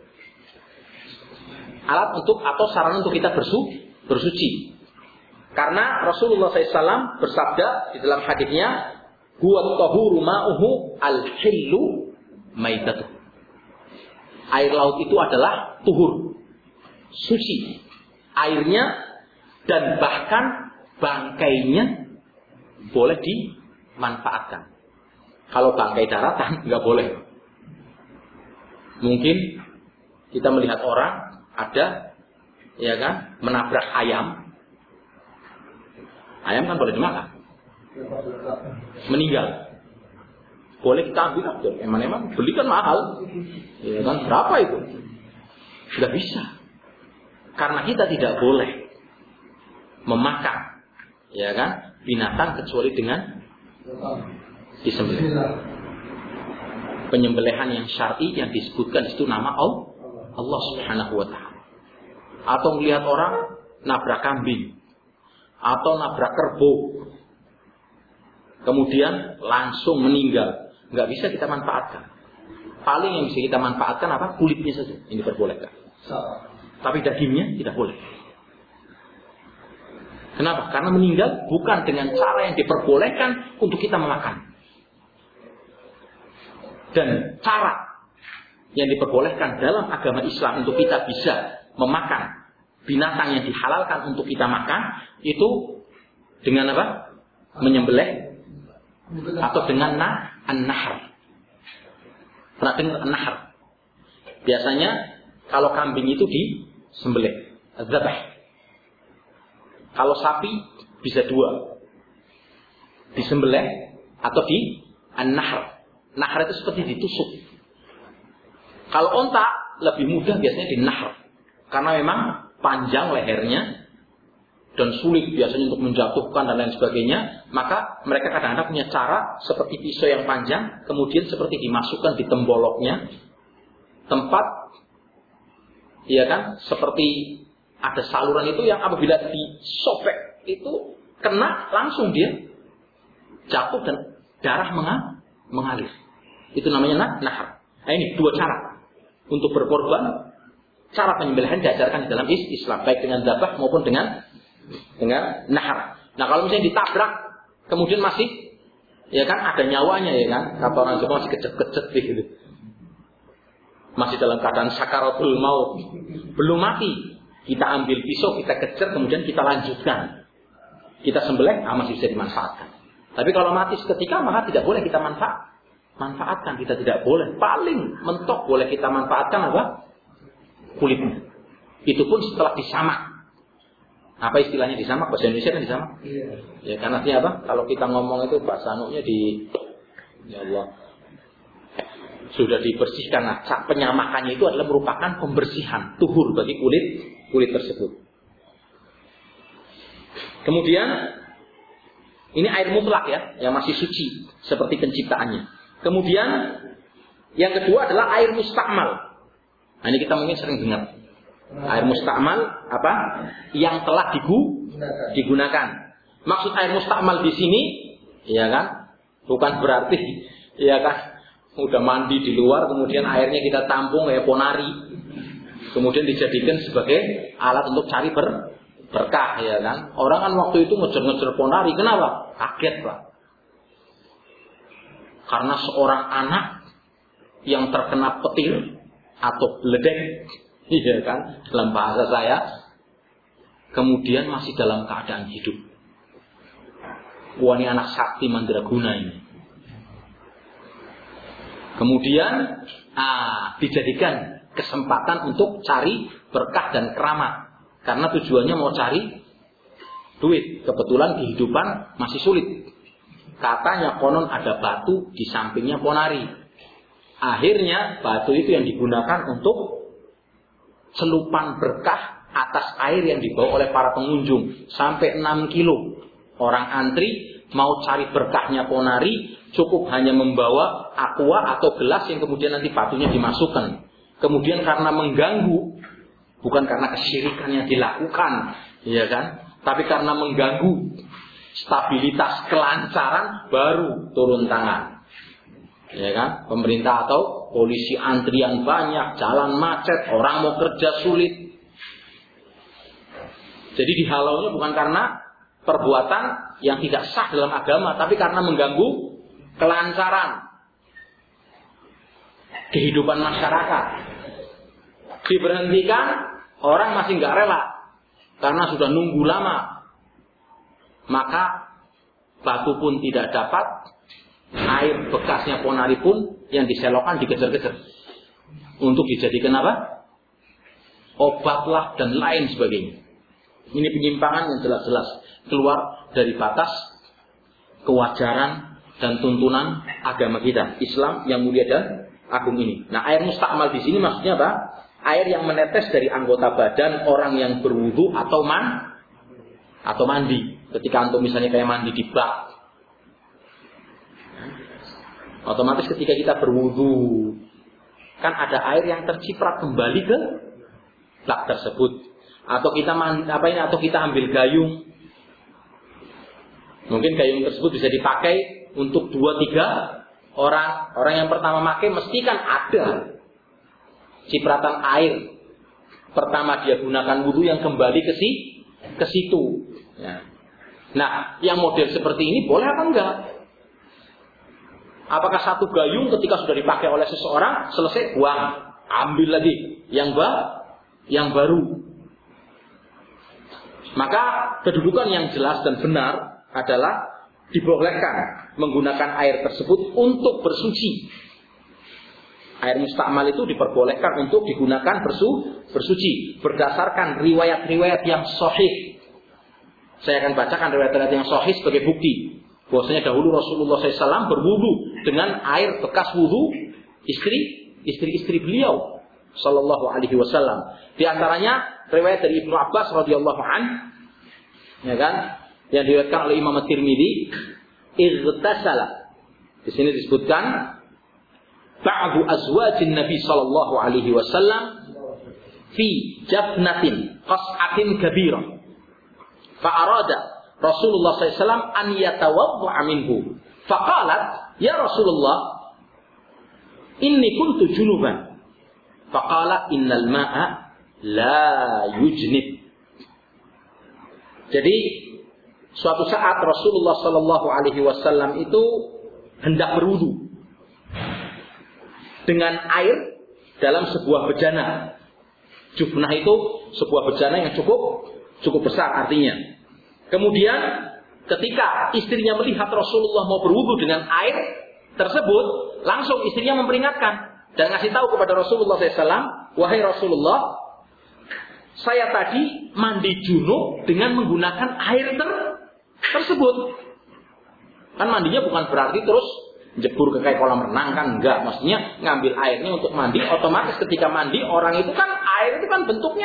[SPEAKER 1] alat untuk atau sarana untuk kita bersu, bersuci. Karena Rasulullah shallallahu alaihi wasallam bersabda di dalam hadisnya, "Huwa at-tahuru ma'uhu al-hillu maitatuh." Air laut itu adalah tuhur, suci airnya, dan bahkan bangkainya boleh dimanfaatkan. Kalau bangkai daratan nggak boleh. Mungkin kita melihat orang ada, ya kan, menabrak ayam. Ayam kan boleh dimakan. Meninggal. Boleh kita ambil abdul. Emang-emang beli kan mahal. Ya kan, berapa itu? Tidak bisa. Karena kita tidak boleh memakan, ya kan, binatang kecuali dengan disembelih. Penyembelihan yang syar'i yang disebutkan itu nama Allah Subhanahu wa taala. Atau melihat orang nabrak kambing atau nabrak kerbau, kemudian langsung meninggal, nggak bisa kita manfaatkan. Paling yang bisa kita manfaatkan apa? Kulitnya saja, ini diperbolehkan. Tapi dagingnya tidak boleh. Kenapa? Karena meninggal bukan dengan cara yang diperbolehkan untuk kita memakan. Dan cara yang diperbolehkan dalam agama Islam untuk kita bisa memakan binatang yang dihalalkan untuk kita makan itu dengan apa? Menyembelih atau dengan na an-nahr. Pernah dengar an-nahr? Biasanya kalau kambing itu disembelih, dzabah. Kalau sapi bisa dua, disembelih atau di an-nahr. Nahr itu seperti ditusuk. Kalau onta lebih mudah biasanya di nahr, karena memang panjang lehernya dan sulit biasanya untuk menjatuhkan dan lain sebagainya. Maka mereka kadang-kadang punya cara seperti pisau yang panjang, kemudian seperti dimasukkan di temboloknya, tempat, ya kan, seperti ada saluran itu yang apabila disobek itu kena langsung dia jatuh dan darah mengalir. Itu namanya nahr. Nah, ini dua cara untuk berkorban. Cara penyembelihan diajarkan di dalam Islam, baik dengan dzabah maupun dengan dengan nahr. Nah, kalau misalnya ditabrak kemudian masih, ya kan, ada nyawanya, ya kan, kata orang Jawa masih kecet-kecet gitu, masih dalam keadaan sakaratul maut, belum mati, kita ambil pisau, kita kecer, kemudian kita lanjutkan, kita sembelih, ah, masih bisa dimanfaatkan. Tapi kalau mati seketika, maka tidak boleh kita manfaat manfaatkan, kita tidak boleh. Paling mentok boleh kita manfaatkan apa? Kulitnya. Itu pun setelah disamak. Apa istilahnya disamak? Bahasa Indonesia kan disamak? Iya. Ya, karena artinya apa? Kalau kita ngomong itu bahasa anunya di, ya Allah, sudah dibersihkan. Nah, penyamakannya itu adalah merupakan pembersihan, tuhur bagi kulit kulit tersebut. Kemudian ini air mutlak ya, yang masih suci seperti penciptaannya. Kemudian yang kedua adalah air mustakmal. Nah, ini kita mungkin sering dengar. Air mustakmal apa? Yang telah digu, digunakan. Maksud air mustakmal di sini, ya kan? Bukan berarti, ya kan? Udah mandi di luar, kemudian airnya kita tampung kayak ponari, kemudian dijadikan sebagai alat untuk cari ber, berkah, ya kan? Orang kan waktu itu ngejar-ngejar ponari, kenapa? Kaget lah. Karena seorang anak yang terkena petir atau beledek, iya kan, dalam bahasa saya, kemudian masih dalam keadaan hidup. Wah, ini anak sakti mandraguna ini. Kemudian ah, dijadikan kesempatan untuk cari berkah dan keramat, karena tujuannya mau cari duit. Kebetulan kehidupan masih sulit. Katanya konon ada batu di sampingnya ponari. Akhirnya batu itu yang digunakan untuk celupan berkah atas air yang dibawa oleh para pengunjung. Sampai enam kilo. Orang antri mau cari berkahnya ponari, cukup hanya membawa aqua atau gelas yang kemudian nanti batunya dimasukkan. Kemudian karena mengganggu, bukan karena kesyirikan yang dilakukan, ya kan? Tapi karena mengganggu stabilitas kelancaran, baru turun tangan, ya kan? Pemerintah atau polisi antrian banyak, jalan macet, orang mau kerja sulit. Jadi dihalaunya bukan karena perbuatan yang tidak sah dalam agama, tapi karena mengganggu kelancaran kehidupan masyarakat. Diberhentikan, orang masih nggak rela karena sudah nunggu lama. Maka batu pun tidak dapat, air bekasnya ponari pun yang diselokan dikejar-kejar untuk dijadikan apa? Obatlah dan lain sebagainya. Ini penyimpangan yang jelas-jelas keluar dari batas kewajaran dan tuntunan agama kita, Islam yang mulia dan agung ini. Nah, air mustakmal di sini maksudnya apa? Air yang menetes dari anggota badan orang yang berwudu atau man atau mandi. Ketika antum misalnya kayak mandi di bak, otomatis ketika kita berwudu kan ada air yang terciprat kembali ke bak tersebut. Atau kita mandi, apa ini? Atau kita ambil gayung. Mungkin gayung tersebut bisa dipakai untuk dua tiga orang. Orang yang pertama pakai mesti kan ada cipratan air. Pertama dia gunakan wudu yang kembali ke si ke situ. Ya. Nah, yang model seperti ini boleh apa enggak? Apakah satu gayung ketika sudah dipakai oleh seseorang selesai buang, ambil lagi yang ba yang baru? Maka kedudukan yang jelas dan benar adalah dibolehkan menggunakan air tersebut untuk bersuci. Air mustakmal itu diperbolehkan untuk digunakan bersu, bersuci berdasarkan riwayat-riwayat yang sahih. Saya akan bacakan riwayat-riwayat yang sahih sebagai bukti bahwasanya dahulu Rasulullah shallallahu alaihi wasallam berwudu dengan air bekas wudu istri istri-istri beliau sallallahu alaihi wasallam. Di antaranya riwayat dari Ibnu Abbas radhiyallahu an, ya kan, yang diriwayatkan oleh Imam At-Tirmidzi, igtasala. Di sini disebutkan ba'du azwajin Nabi sallallahu alaihi wasallam fi jafnatin qas'atin kabirah. Fa arada Rasulullah sallallahu alaihi wasallam an yatawadda'a minhu. Faqalat, "Ya Rasulullah, inni kuntu junuban." Faqala, "Innal ma'a la yujnib." Jadi suatu saat Rasulullah sallallahu alaihi wasallam itu hendak berwudu dengan air dalam sebuah bejana. Jufnah itu sebuah bejana yang cukup cukup besar artinya. Kemudian ketika istrinya melihat Rasulullah mau berwudu dengan air tersebut, langsung istrinya memperingatkan dan ngasih tahu kepada Rasulullah shallallahu alaihi wasallam, "Wahai Rasulullah, saya tadi mandi junub dengan menggunakan air ter tersebut." Kan mandinya bukan berarti terus jebur ke kayak kolam renang, kan enggak. Maksudnya ngambil airnya untuk mandi. Otomatis ketika mandi orang itu kan air itu kan bentuknya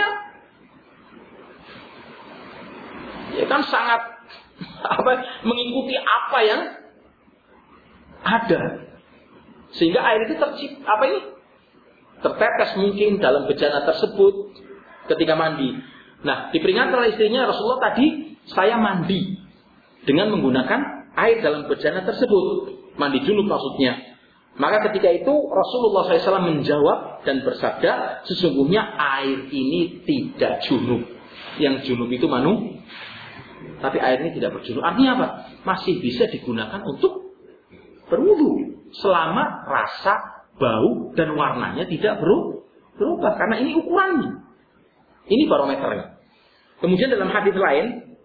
[SPEAKER 1] ya kan sangat apa mengikuti apa yang ada, sehingga air itu tercip apa ini tertetes mungkin dalam bejana tersebut ketika mandi. Nah, diperingatkan oleh istrinya, "Rasulullah, tadi saya mandi dengan menggunakan air dalam bejana tersebut." Mandi junub maksudnya. Maka ketika itu Rasulullah shallallahu alaihi wasallam menjawab dan bersabda, "Sesungguhnya air ini tidak junub. Yang junub itu manu, tapi air ini tidak berjunub." Artinya apa? Masih bisa digunakan untuk berwudu selama rasa, bau dan warnanya tidak berubah, karena ini ukurannya. Ini barometernya. Kemudian dalam hadis lain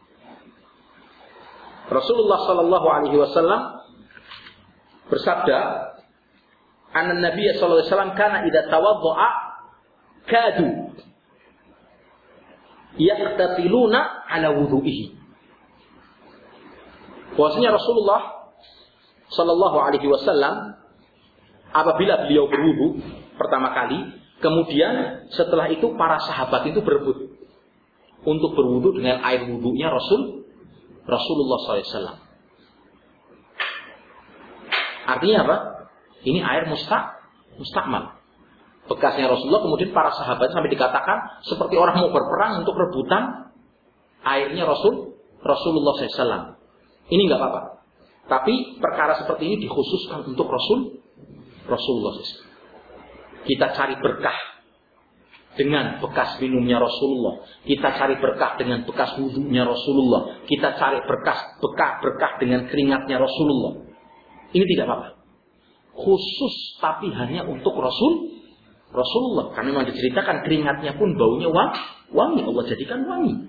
[SPEAKER 1] Rasulullah sallallahu alaihi wasallam bersabda, "Anna Nabi sallallahu alaihi wasallam kana idza tawaddaa kadu yaqtatiluna ala wudu'ihi." Bahwasanya Rasulullah sallallahu alaihi wasallam apabila beliau berwudu pertama kali, kemudian setelah itu para sahabat itu berebut untuk berwudu dengan air wudunya Rasul Rasulullah sallallahu alaihi wasallam. Artinya apa? Ini air musta, mustakmal. Bekasnya Rasulullah, kemudian para sahabat sampai dikatakan seperti orang mau berperang untuk rebutan airnya Rasul Rasulullah sallallahu alaihi wasallam. Ini nggak apa-apa. Tapi perkara seperti ini dikhususkan untuk Rasul Rasulullah sallallahu alaihi wasallam. Kita cari berkah dengan bekas minumnya Rasulullah. Kita cari berkah dengan bekas wudunya Rasulullah. Kita cari berkah berkah berkah dengan keringatnya Rasulullah. Ini tidak apa-apa. Khusus tapi hanya untuk Rasul Rasulullah. Karena memang diceritakan keringatnya pun baunya wangi. Allah jadikan wangi.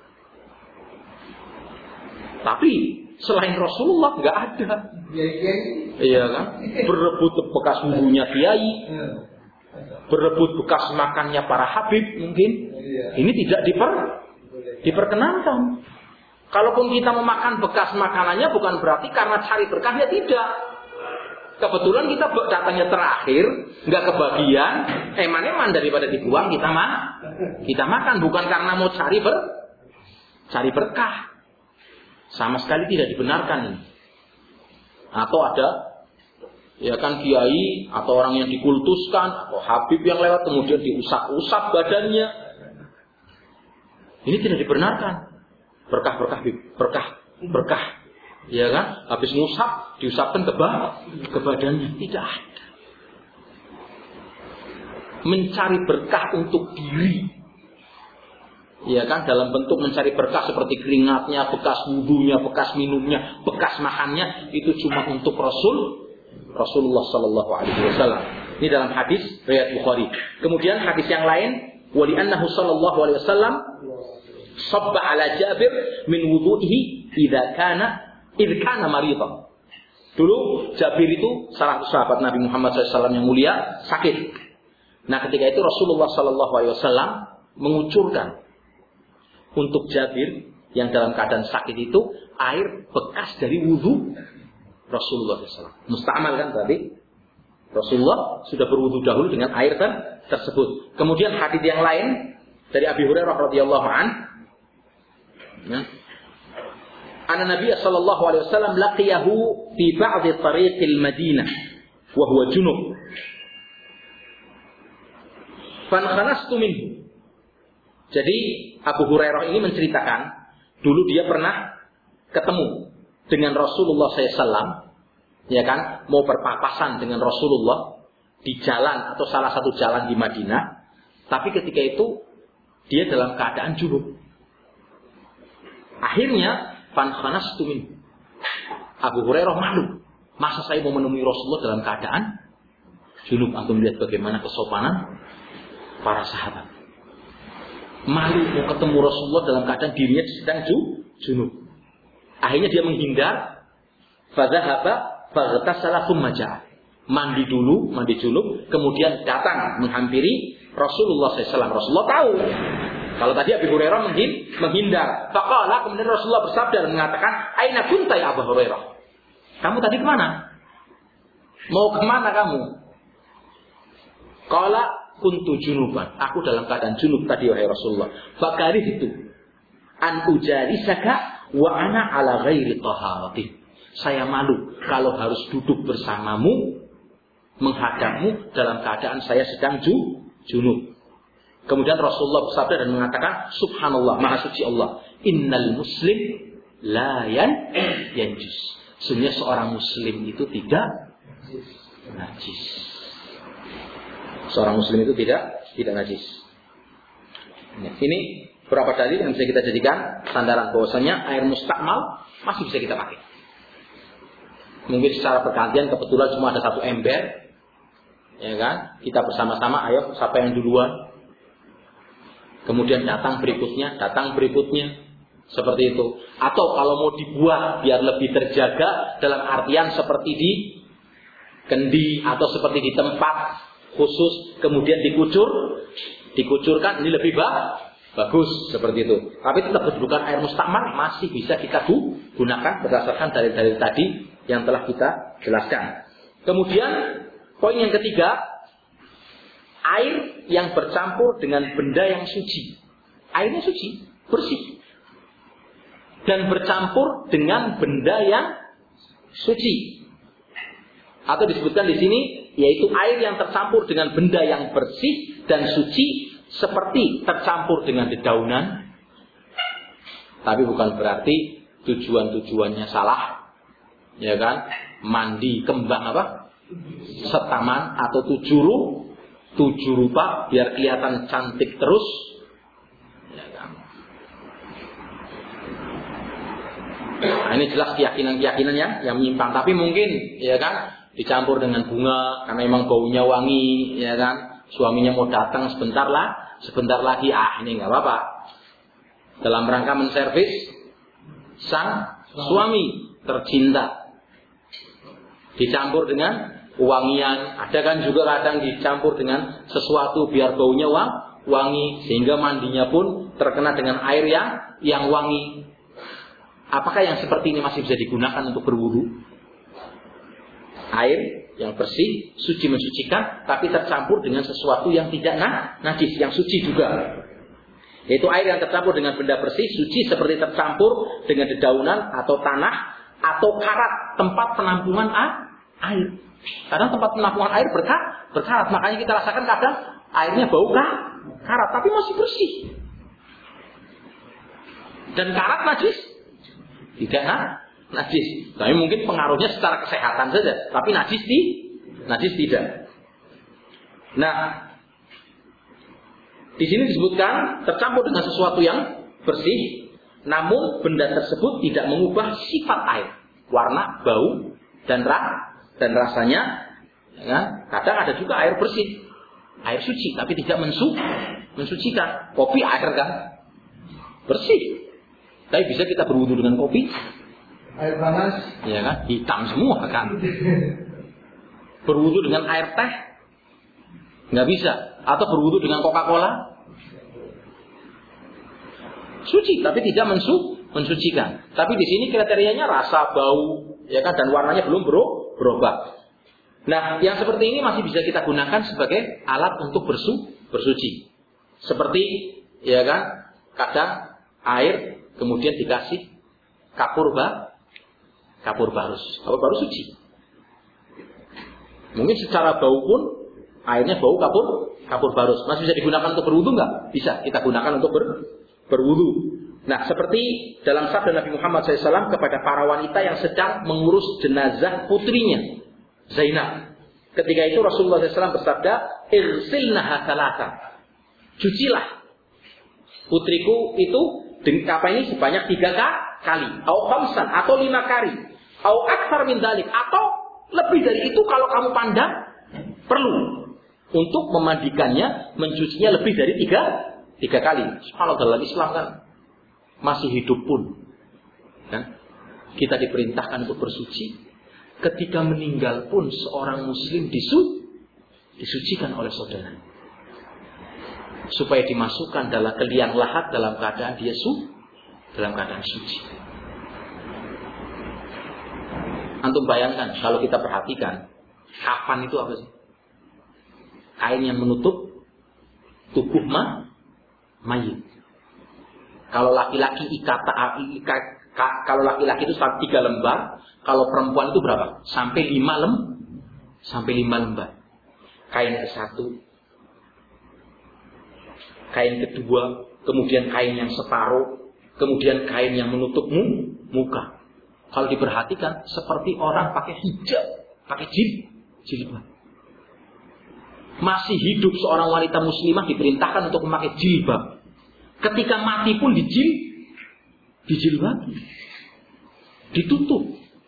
[SPEAKER 1] Tapi selain Rasulullah nggak ada. Iya kan? Berebut bekas wudunya kiai. Berebut bekas makannya para habib mungkin. Ini tidak diper, diperkenankan. Kalaupun kita memakan bekas makanannya bukan berarti karena cari berkahnya, tidak. Kebetulan kita datangnya terakhir, nggak kebagian, eman-eman daripada dibuang kita mah kita makan, bukan karena mau cari ber, cari berkah. Sama sekali tidak dibenarkan ini. Atau ada ya kan kiai atau orang yang dikultuskan atau habib yang lewat kemudian diusap-usap badannya. Ini tidak dibenarkan. Berkah-berkah berkah berkah ya kan, habis ngusap diusapkan ke, ke badannya, tidak ada. Mencari berkah untuk diri ya kan, dalam bentuk mencari berkah seperti keringatnya, bekas wudunya, bekas minumnya, bekas makannya, itu cuma untuk Rasul Rasulullah sallallahu alaihi wasallam. Ini dalam hadis riwayat Bukhari. Kemudian hadis yang lain, wa li annahu sallallahu alaihi wasallam sabba ala Jabir min wudu'ihi idza kana idza kana maridan. Dulu Jabir itu salah satu sahabat Nabi Muhammad shallallahu alaihi wasallam yang mulia, sakit. Nah, ketika itu Rasulullah shallallahu alaihi wasallam mengucurkan untuk Jabir yang dalam keadaan sakit itu air bekas dari wudu Rasulullah shallallahu alaihi wasallam. Musta'mal kan berarti Rasulullah sudah berwudu dahulu dengan air tersebut. Kemudian hadits yang lain dari Abi Hurairah radhiyallahu an, nah, anna Nabi sallallahu alaihi wasallam laqiyahu fi ba'd tariqil Madinah wa huwa junub. Fankhanastu minhu. Jadi Abu Hurairah ini menceritakan dulu dia pernah ketemu dengan Rasulullah sallallahu alaihi wasallam, ya kan, mau berpapasan dengan Rasulullah di jalan atau salah satu jalan di Madinah, tapi ketika itu dia dalam keadaan junub. Akhirnya fankhanastu minhu. Abu Hurairah malu. Masa saya mau menemui Rasulullah dalam keadaan junub? Antum lihat bagaimana kesopanan para sahabat. Malu mau ketemu Rasulullah dalam keadaan dirinya sedang junub. Akhirnya dia menghindar. Fadzahaba faghtasala tsumma ja'a. Mandi dulu, mandi junub, kemudian datang menghampiri Rasulullah sallallahu alaihi wasallam. Rasulullah tahu kalau tadi Abu Hurairah menghindar. Faqala, kemudian Rasulullah bersabda dan mengatakan, "Aina kunta ya Abu Hurairah?" Kamu tadi kemana? Mau kemana kamu? Qala kuntu junuban. Aku dalam keadaan junub tadi wahai Rasulullah. Fakari itu an ujalisaka wa ana ala ghairi taharati. Saya malu kalau harus duduk bersamamu, menghadapmu dalam keadaan saya sedang ju, junub. Kemudian Rasulullah bersabda dan mengatakan, Subhanallah, Maha Suci Allah. Innal muslim la yan yanjus. Sebenarnya seorang muslim itu tidak najis. Seorang muslim itu tidak tidak najis. Ini beberapa dalil yang bisa kita jadikan sandaran bahwasanya air mustakmal masih bisa kita pakai. Mungkin secara pergantian kebetulan cuma ada satu ember, ya kan? Kita bersama-sama, ayo siapa yang duluan? Kemudian datang berikutnya, datang berikutnya. Seperti itu. Atau kalau mau dibuat biar lebih terjaga dalam artian seperti di kendi atau seperti di tempat khusus kemudian dikucur, dikucurkan, ini lebih bah, bagus seperti itu. Tapi tetap kedudukan air mustakmal masih bisa kita gunakan berdasarkan dalil-dalil tadi yang telah kita jelaskan. Kemudian poin yang ketiga, air yang bercampur dengan benda yang suci. Airnya suci, bersih. Dan bercampur dengan benda yang suci. Atau disebutkan di sini, yaitu air yang tercampur dengan benda yang bersih dan suci, seperti tercampur dengan dedaunan. Tapi bukan berarti tujuan-tujuannya salah. Ya kan? Mandi kembang apa? Setaman atau tujuh rupa. Tujuh rupa biar kelihatan cantik terus, ya kan? Nah, ini jelas keyakinan-keyakinan yang, yang menyimpang. Tapi mungkin, ya kan, dicampur dengan bunga karena memang baunya wangi, ya kan? Suaminya mau datang sebentar lah, sebentar lagi, ah ini nggak apa-apa. Dalam rangka menservis sang suami tercinta, dicampur dengan wangian. Ada kan juga kadang dicampur dengan sesuatu biar baunya wang, wangi, sehingga mandinya pun terkena dengan air yang yang wangi. Apakah yang seperti ini masih bisa digunakan untuk berwudu? Air yang bersih, suci mensucikan, tapi tercampur dengan sesuatu yang tidak nah, najis, yang suci juga. Yaitu air yang tercampur dengan benda bersih, suci, seperti tercampur dengan dedaunan atau tanah atau karat, tempat penampungan air. Kadang tempat penampungan air berkarat, berkarat. Makanya kita rasakan kadang airnya bau kah? Karat, tapi masih bersih. Dan karat najis? Tidak nah, najis. Tapi mungkin pengaruhnya secara kesehatan saja. Tapi najis di, najis tidak. Nah, di sini disebutkan tercampur dengan sesuatu yang bersih, namun benda tersebut tidak mengubah sifat air, warna, bau, dan rak. Dan rasanya, ya, kadang ada juga air bersih, air suci, tapi tidak mensu, mensucikan. Kopi air kan, bersih. Tapi bisa kita berwudu dengan kopi?
[SPEAKER 2] Air panas?
[SPEAKER 1] Ya kan, hitam semua kan. Berwudu dengan air teh? Nggak bisa. Atau berwudu dengan Coca-Cola? Suci, tapi tidak mensu, mensucikan. Tapi di sini kriterianya rasa, bau, ya kan, dan warnanya belum bro, berubah. Nah, yang seperti ini masih bisa kita gunakan sebagai alat untuk bersu, bersuci. Seperti, ya kan, kadang air kemudian dikasih kapur ba, kapur barus. Kapur barus suci. Mungkin secara bau pun airnya bau kapur, kapur barus. Masih bisa digunakan untuk berwudu nggak? Bisa, kita gunakan untuk ber, berwudu. Nah, seperti dalam sabda Nabi Muhammad shallallahu alaihi wasallam kepada para wanita yang sedang mengurus jenazah putrinya, Zainab. Ketika itu Rasulullah shallallahu alaihi wasallam bersabda, "Irsilnaha salatan." Cucilah putriku itu dengan apa ini sebanyak tiga kali, atau khamsan, atau lima kali, atau aktsar min dzalik, atau lebih dari itu kalau kamu pandang perlu untuk memandikannya, mencucinya lebih dari tiga tiga kali. Kalau dalam Islam kan masih hidup pun, kan? Kita diperintahkan untuk bersuci. Ketika meninggal pun seorang Muslim disu, disucikan oleh saudara, supaya dimasukkan dalam ke liang lahat dalam keadaan dia su, dalam keadaan suci. Antum bayangkan kalau kita perhatikan, kafan itu apa sih? Kain yang menutup tubuh ma, mayit. Kalau laki-laki ikata, ikat, kalau laki-laki itu sampai tiga lembar, kalau perempuan itu berapa? Sampai lima lem, sampai lima lembar. Kain ke satu, kain kedua, kemudian kain yang separuh, kemudian kain yang menutup muka. Kalau diperhatikan seperti orang pakai hijab, pakai jilbab. jilbab. Masih hidup seorang wanita muslimah diperintahkan untuk memakai jilbab. Ketika mati pun dijil, dijilbabi, ditutup.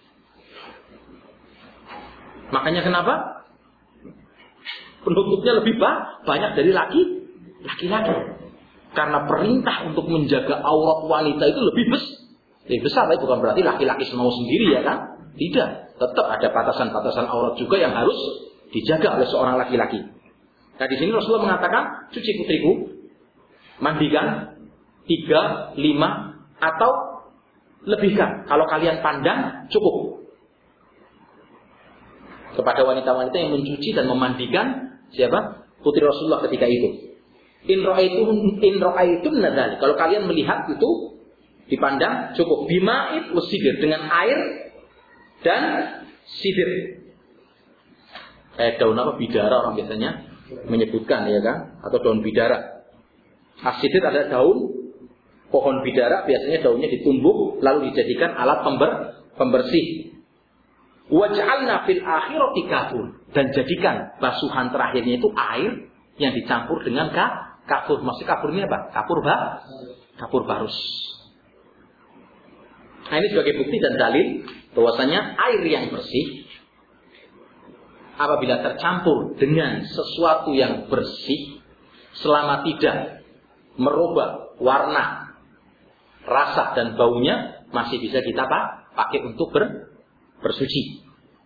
[SPEAKER 1] Makanya kenapa? Penutupnya lebih banyak dari laki, laki-laki. Karena perintah untuk menjaga aurat wanita itu lebih besar. Lebih besar, tapi bukan berarti laki-laki semau sendiri ya kan? Tidak. Tetap ada batasan-batasan aurat juga yang harus dijaga oleh seorang laki-laki. Nah di sini Rasulullah mengatakan, cuci putriku, mandikan tiga, lima, atau lebihkan. Kalau kalian pandang cukup. Kepada wanita-wanita yang mencuci dan memandikan siapa? Putri Rasulullah ketika itu. In ra'aitum in ra'aitum nadzalik. Kalau kalian melihat itu dipandang cukup. Bima'id wasidir, dengan air dan sidir. Eh daun apa? Bidara orang biasanya menyebutkan ya kan, atau daun bidara. Asidir adalah daun pohon bidara, biasanya daunnya ditumbuk lalu dijadikan alat pember, pembersih. Waj'alna fil akhirati kafur, dan jadikan basuhan terakhirnya itu air yang dicampur dengan ka, kafur. Maksud kafur ini apa? Kafur ba, kafur barus. Nah, ini sebagai bukti dan dalil bahwasanya air yang bersih apabila tercampur dengan sesuatu yang bersih, selama tidak merubah warna, rasa dan baunya, masih bisa kita pak, pakai untuk ber, bersuci.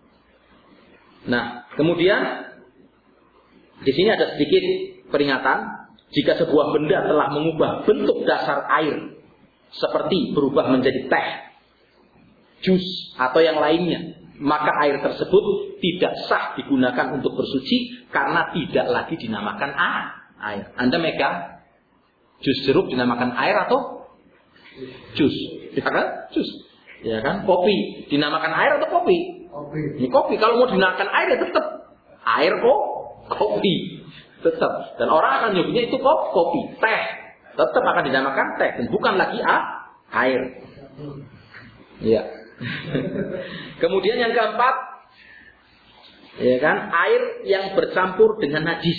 [SPEAKER 1] Nah, kemudian di sini ada sedikit peringatan, jika sebuah benda telah mengubah bentuk dasar air seperti berubah menjadi teh, jus atau yang lainnya, maka air tersebut tidak sah digunakan untuk bersuci karena tidak lagi dinamakan air. Anda megang jus jeruk dinamakan air atau jus? Ya kan? Jus. Ya kan? Kopi dinamakan air atau kopi? Kopi. Ini kopi. Kalau mau dinamakan air ya tetap air kok, kopi. Tetap. Dan orang akan nyebutnya itu kok kopi. Teh tetap akan dinamakan teh dan bukan lagi a, air. Ya. Kemudian yang keempat, ya kan, air yang bercampur dengan najis,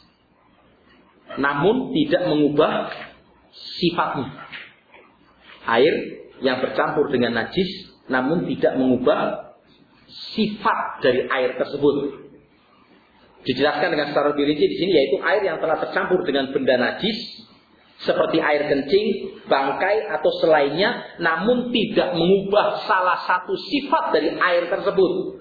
[SPEAKER 1] namun tidak mengubah sifatnya. Air yang bercampur dengan najis, namun tidak mengubah sifat dari air tersebut. Dijelaskan dengan secara lebih rinci di sini, yaitu air yang telah tercampur dengan benda najis seperti air kencing, bangkai atau selainnya, namun tidak mengubah salah satu sifat dari air tersebut.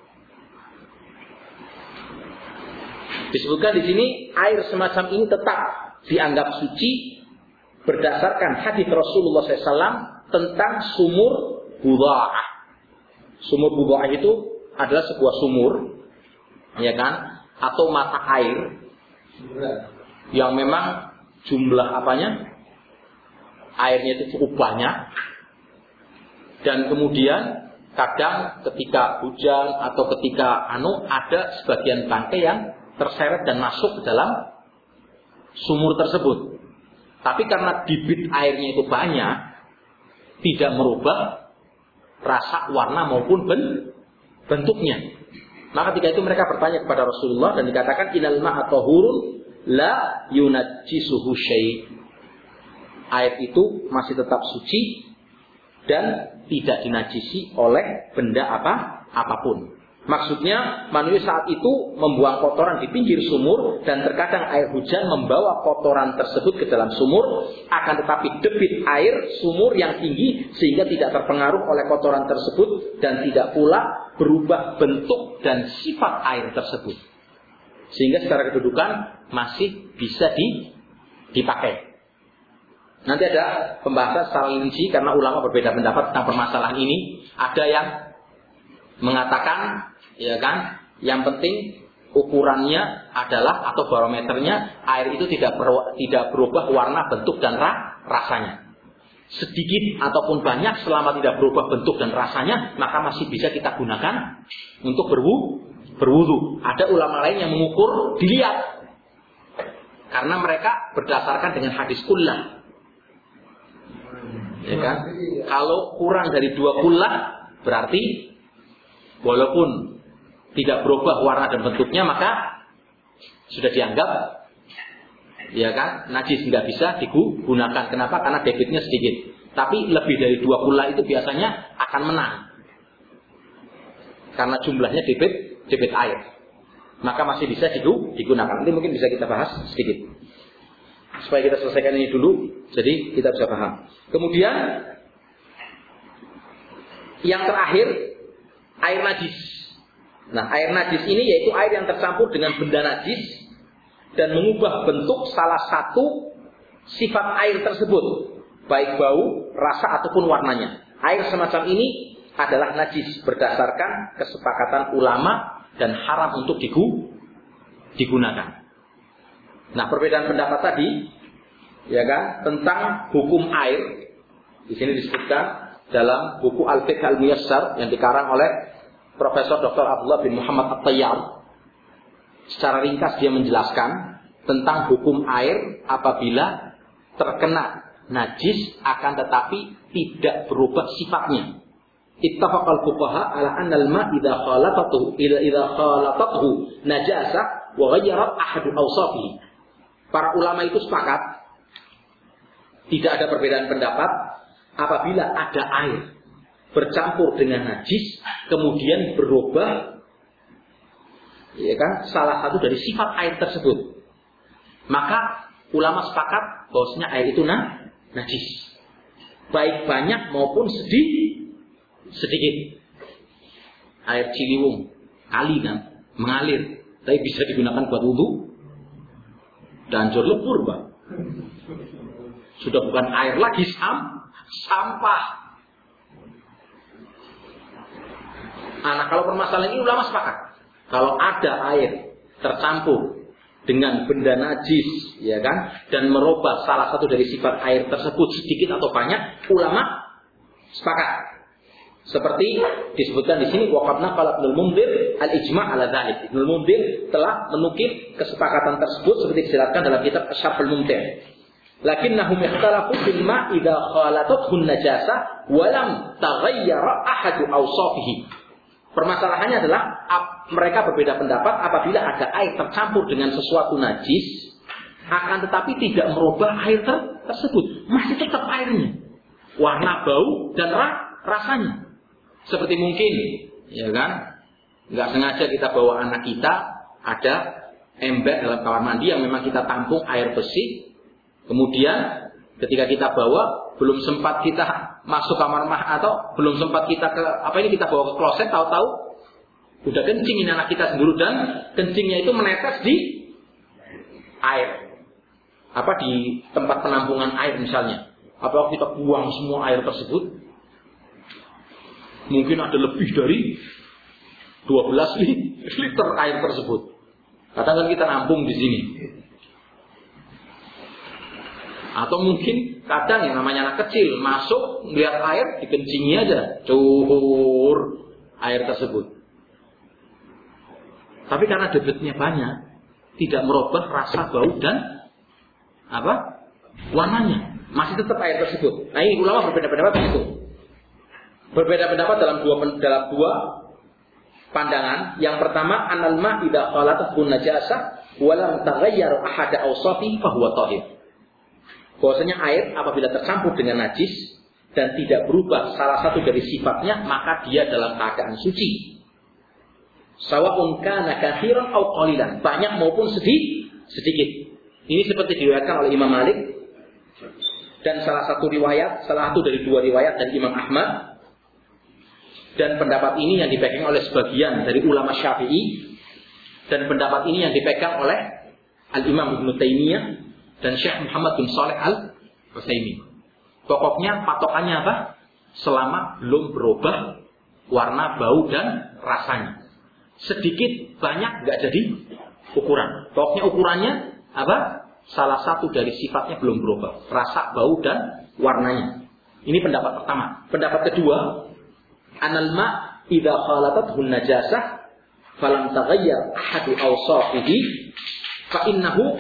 [SPEAKER 1] Disebutkan di sini air semacam ini tetap dianggap suci berdasarkan hadis Rasulullah shallallahu alaihi wasallam tentang sumur Budha'ah. Sumur Budha'ah itu adalah sebuah sumur, ya kan, atau mata air yang memang jumlah apanya, airnya itu cukup banyak, dan kemudian kadang ketika hujan atau ketika anu ada sebagian bangkai yang terseret dan masuk ke dalam sumur tersebut. Tapi karena debit airnya itu banyak, tidak merubah rasa, warna maupun bentuknya. Maka ketika itu mereka bertanya kepada Rasulullah dan dikatakan innal ma'a tahurun la yunajjisuhu syai'. Air itu masih tetap suci dan tidak dinajisi oleh benda apa apapun. Maksudnya manusia saat itu membuang kotoran di pinggir sumur dan terkadang air hujan membawa kotoran tersebut ke dalam sumur, akan tetapi debit air sumur yang tinggi sehingga tidak terpengaruh oleh kotoran tersebut dan tidak pula berubah bentuk dan sifat air tersebut. Sehingga secara kedudukan masih bisa dipakai. Nanti ada pembahasan secara rinci karena ulama berbeda pendapat tentang permasalahan ini. Ada yang mengatakan, ya kan, yang penting ukurannya adalah atau barometernya air itu tidak ber, tidak berubah warna, bentuk dan ra, rasanya. Sedikit ataupun banyak selama tidak berubah bentuk dan rasanya, maka masih bisa kita gunakan untuk berwu, berwudu. Ada ulama lain yang mengukur dilihat, karena mereka berdasarkan dengan hadis kullah. Ya kan? Kalau kurang dari dua kullah berarti walaupun tidak berubah warna dan bentuknya maka sudah dianggap, ya kan, najis, nggak bisa digunakan. Kenapa? Karena debitnya sedikit. Tapi lebih dari dua kullah itu biasanya akan menang karena jumlahnya debit debit air. Maka masih bisa digunakan. Nanti mungkin bisa kita bahas sedikit supaya kita selesaikan ini dulu, jadi kita bisa paham. Kemudian yang terakhir, air najis. Nah, air najis ini yaitu air yang tercampur dengan benda najis dan mengubah bentuk salah satu sifat air tersebut, baik bau, rasa ataupun warnanya. Air semacam ini adalah najis berdasarkan kesepakatan ulama dan haram untuk digunakan. Nah, perbedaan pendapat tadi, ya kan, tentang hukum air di sini disebutkan dalam buku Al-Fiqh Al-Muyassar yang dikarang oleh Profesor Doktor Abdullah bin Muhammad At-Tayyar. Secara ringkas dia menjelaskan tentang hukum air apabila terkena najis akan tetapi tidak berubah sifatnya. Ittafaqal fuqaha ala anna al-ma' idza khalatatuhu ila idza khalatatuhu najasa wa ghayyarat ahadu awsafihi. Para ulama itu sepakat, tidak ada perbedaan pendapat apabila ada air bercampur dengan najis kemudian berubah, ya kan, salah satu dari sifat air tersebut, maka ulama sepakat bahwasanya air itu nah, najis, baik banyak maupun sedih, sedikit. Air Ciliwung kali kan mengalir, tapi bisa digunakan buat wudu. Dan hancur lebur, Pak. Sudah bukan air lagi, sam, sampah. Nah, kalau permasalahan ini ulama sepakat. Kalau ada air tercampur dengan benda najis, ya kan, dan merubah salah satu dari sifat air tersebut sedikit atau banyak, ulama sepakat. Seperti disebutkan di sini, waqadna qala Ibnul Munzir al-ijma' ala dzalik. Ibnul Munzir telah menukil kesepakatan tersebut seperti dijelaskan dalam kitab Asy-Syarhul Mumti'. Lakinnahum ikhtalafu fil ma' idza khalatathu an-najasa wa lam taghayyara ahadu awsafihi. Permasalahannya adalah mereka berbeda pendapat apabila ada air tercampur dengan sesuatu najis akan tetapi tidak merubah air ter- tersebut, masih tetap airnya, warna, bau dan ra- rasanya. Seperti mungkin, ya kan, nggak sengaja kita bawa anak kita, ada ember dalam kamar mandi yang memang kita tampung air bersih, Kemudian ketika kita bawa, belum sempat kita masuk kamar mah atau belum sempat kita ke apa ini kita bawa ke kloset, tahu-tahu udah kencing ini anak kita sendiri, dan kencingnya itu menetes di air. Apa di tempat penampungan air misalnya. Apa kita buang semua air tersebut? Mungkin ada lebih dari dua belas liter air tersebut. Katakan kita nampung di sini. Atau mungkin kadang yang namanya anak kecil masuk melihat air dikencingi aja, cuhur air tersebut. Tapi karena debitnya banyak, tidak merubah rasa bau dan apa warnanya, masih tetap air tersebut. Nah ini ulama berbeda pendapat itu. Berbeda pendapat dalam dua dalam dua pandangan. Yang pertama, anal ma idza khalatat bin najasah wa lam taghayyar ahad awsafi fa huwa tahir. Bahwasanya air apabila tercampur dengan najis dan tidak berubah salah satu dari sifatnya, maka dia dalam keadaan suci. Sawa'un kana kathiran aw qalilan, banyak maupun sedikit. sedikit. Ini seperti diriwayatkan oleh Imam Malik dan salah satu riwayat, salah satu dari dua riwayat dari Imam Ahmad. Dan pendapat ini yang dipegang oleh sebagian dari ulama Syafi'i, dan pendapat ini yang dipegang oleh Al-Imam Ibnu Taimiyah dan Syekh Muhammad bin Shalih Al-Utsaimin. Pokoknya patokannya apa? Selama belum berubah warna, bau dan rasanya. Sedikit banyak nggak jadi ukuran. Pokoknya ukurannya apa? Salah satu dari sifatnya belum berubah, rasa, bau dan warnanya. Ini pendapat pertama. Pendapat kedua, anal ma idza khalatathu najasah falam taghayyar ahadu awsafihi fa innahu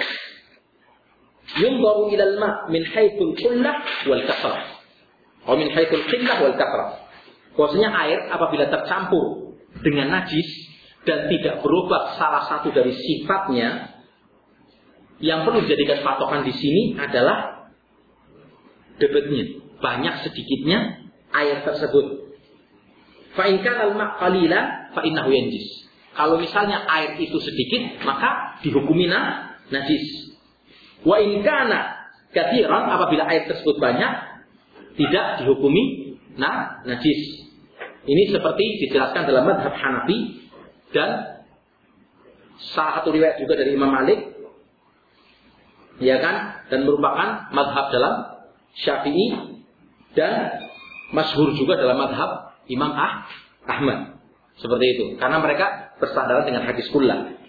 [SPEAKER 1] yunzaru ila al-ma min haitsul qillah wal kathrah. Atau min haitsul qillah wal kathrah. Bahwasanya air apabila tercampur dengan najis dan tidak berubah salah satu dari sifatnya, yang perlu dijadikan patokan di sini adalah debitnya, banyak sedikitnya air tersebut. Fa in kana al-ma' qalilan fa innahu yanjis. Kalau misalnya air itu sedikit, maka dihukumi najis. Wa in kana katsiran, apabila air tersebut banyak, tidak dihukumi nah najis. Ini seperti dijelaskan dalam mazhab Hanafi dan salah satu riwayat juga dari Imam Malik, ya kan, dan merupakan mazhab dalam Syafi'i dan masyhur juga dalam mazhab Imam ah, Ahmad. Seperti itu, karena mereka bersandaran dengan hadis kullah.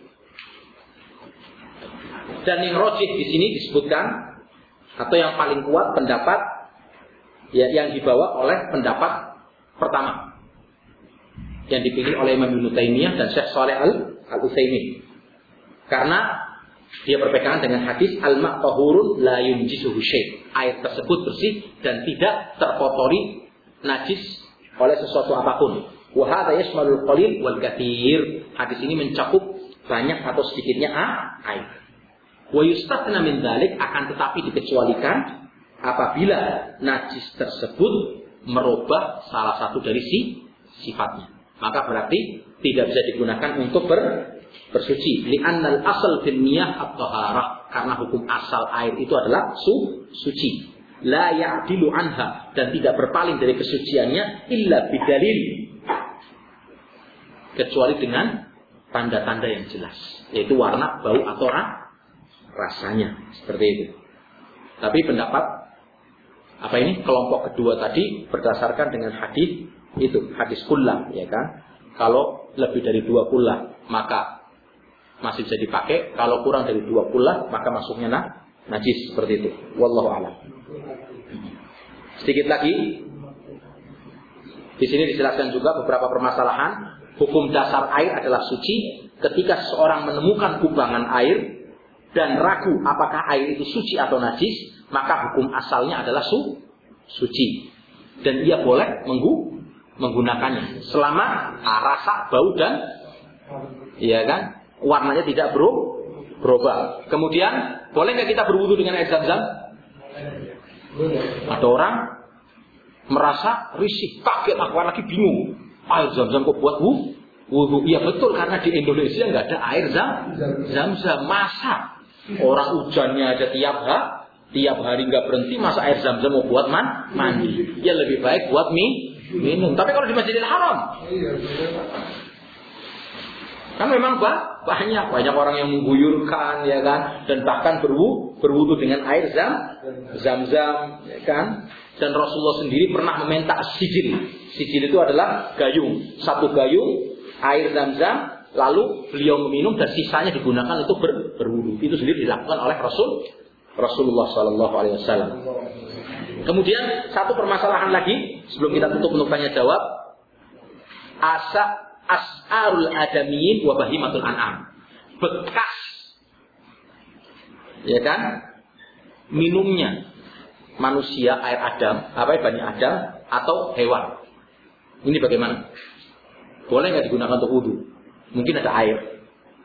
[SPEAKER 1] Dan yang rajih di sini disebutkan, atau yang paling kuat pendapat ya, yang dibawa oleh pendapat pertama yang dipilih oleh Imam Ibnu Taimiyah dan Syekh Shalih Al-Utsaimin. Karena dia berpegangan dengan hadis al-ma' tahurun la yunjisuhu syai'. Air tersebut bersih dan tidak terkotori najis oleh sesuatu apapun. Wa hadza yashmalul qalil wal katsir. Hadis ini mencakup banyak atau sedikitnya air. Wa yustathna min dzalik, akan tetapi dikecualikan apabila najis tersebut merubah salah satu dari si sifatnya. Maka berarti tidak bisa digunakan untuk ber, bersuci. Li'annal asal fil miyah at-taharah, karena hukum asal air itu adalah su, suci. La ya'dilu anha, dan tidak berpaling dari kesuciannya illa bidalil, kecuali dengan tanda-tanda yang jelas, yaitu warna, bau atau rasanya, seperti itu. Tapi pendapat apa ini kelompok kedua tadi berdasarkan dengan hadis itu, hadis kullah, ya kan? Kalau lebih dari dua kullah maka masih bisa dipakai, kalau kurang dari dua kullah maka masuknya nah, najis, seperti itu. Wallahu a'lam. Sedikit lagi di sini dijelaskan juga beberapa permasalahan. Hukum dasar air adalah suci. Ketika seseorang menemukan kubangan air dan ragu apakah air itu suci atau najis, maka hukum asalnya adalah su, suci. Dan ia boleh menggu, menggunakannya selama rasa, bau dan iya kan, warnanya tidak bro, berubah. Kemudian boleh nggak kita berwudu dengan air zam-zam? Ada orang merasa risih, kaget, aku lagi bingung. Air zam-zam kok buat wudu? Iya betul, karena di Indonesia nggak ada air zam, zam-zam. Masa orang hujannya aja tiap ha, tiap hari nggak berhenti, masa air zam-zam mau buat man, mandi? Ya lebih baik buat mie, minum. Tapi kalau di Masjidil Haram, kan memang bah, banyak banyak orang yang mengguyurkan, ya kan, dan bahkan berwu, berwudu dengan air zam, zam-zam, ya kan. Dan Rasulullah sendiri pernah meminta sijil. Sijil itu adalah gayung, satu gayung air zam-zam, lalu beliau meminum dan sisanya digunakan untuk ber, berwudu. Itu sendiri dilakukan oleh Rasul Rasulullah Sallallahu Alaihi Wasallam. Kemudian satu permasalahan lagi sebelum kita tutup untuk tanya jawab, asa as'arul adamiyin wa bahimatul an'am, bekas, ya kan, minumnya manusia air Adam, apa Bani Adam atau hewan. Ini bagaimana? Boleh nggak digunakan untuk wudu? Mungkin ada air.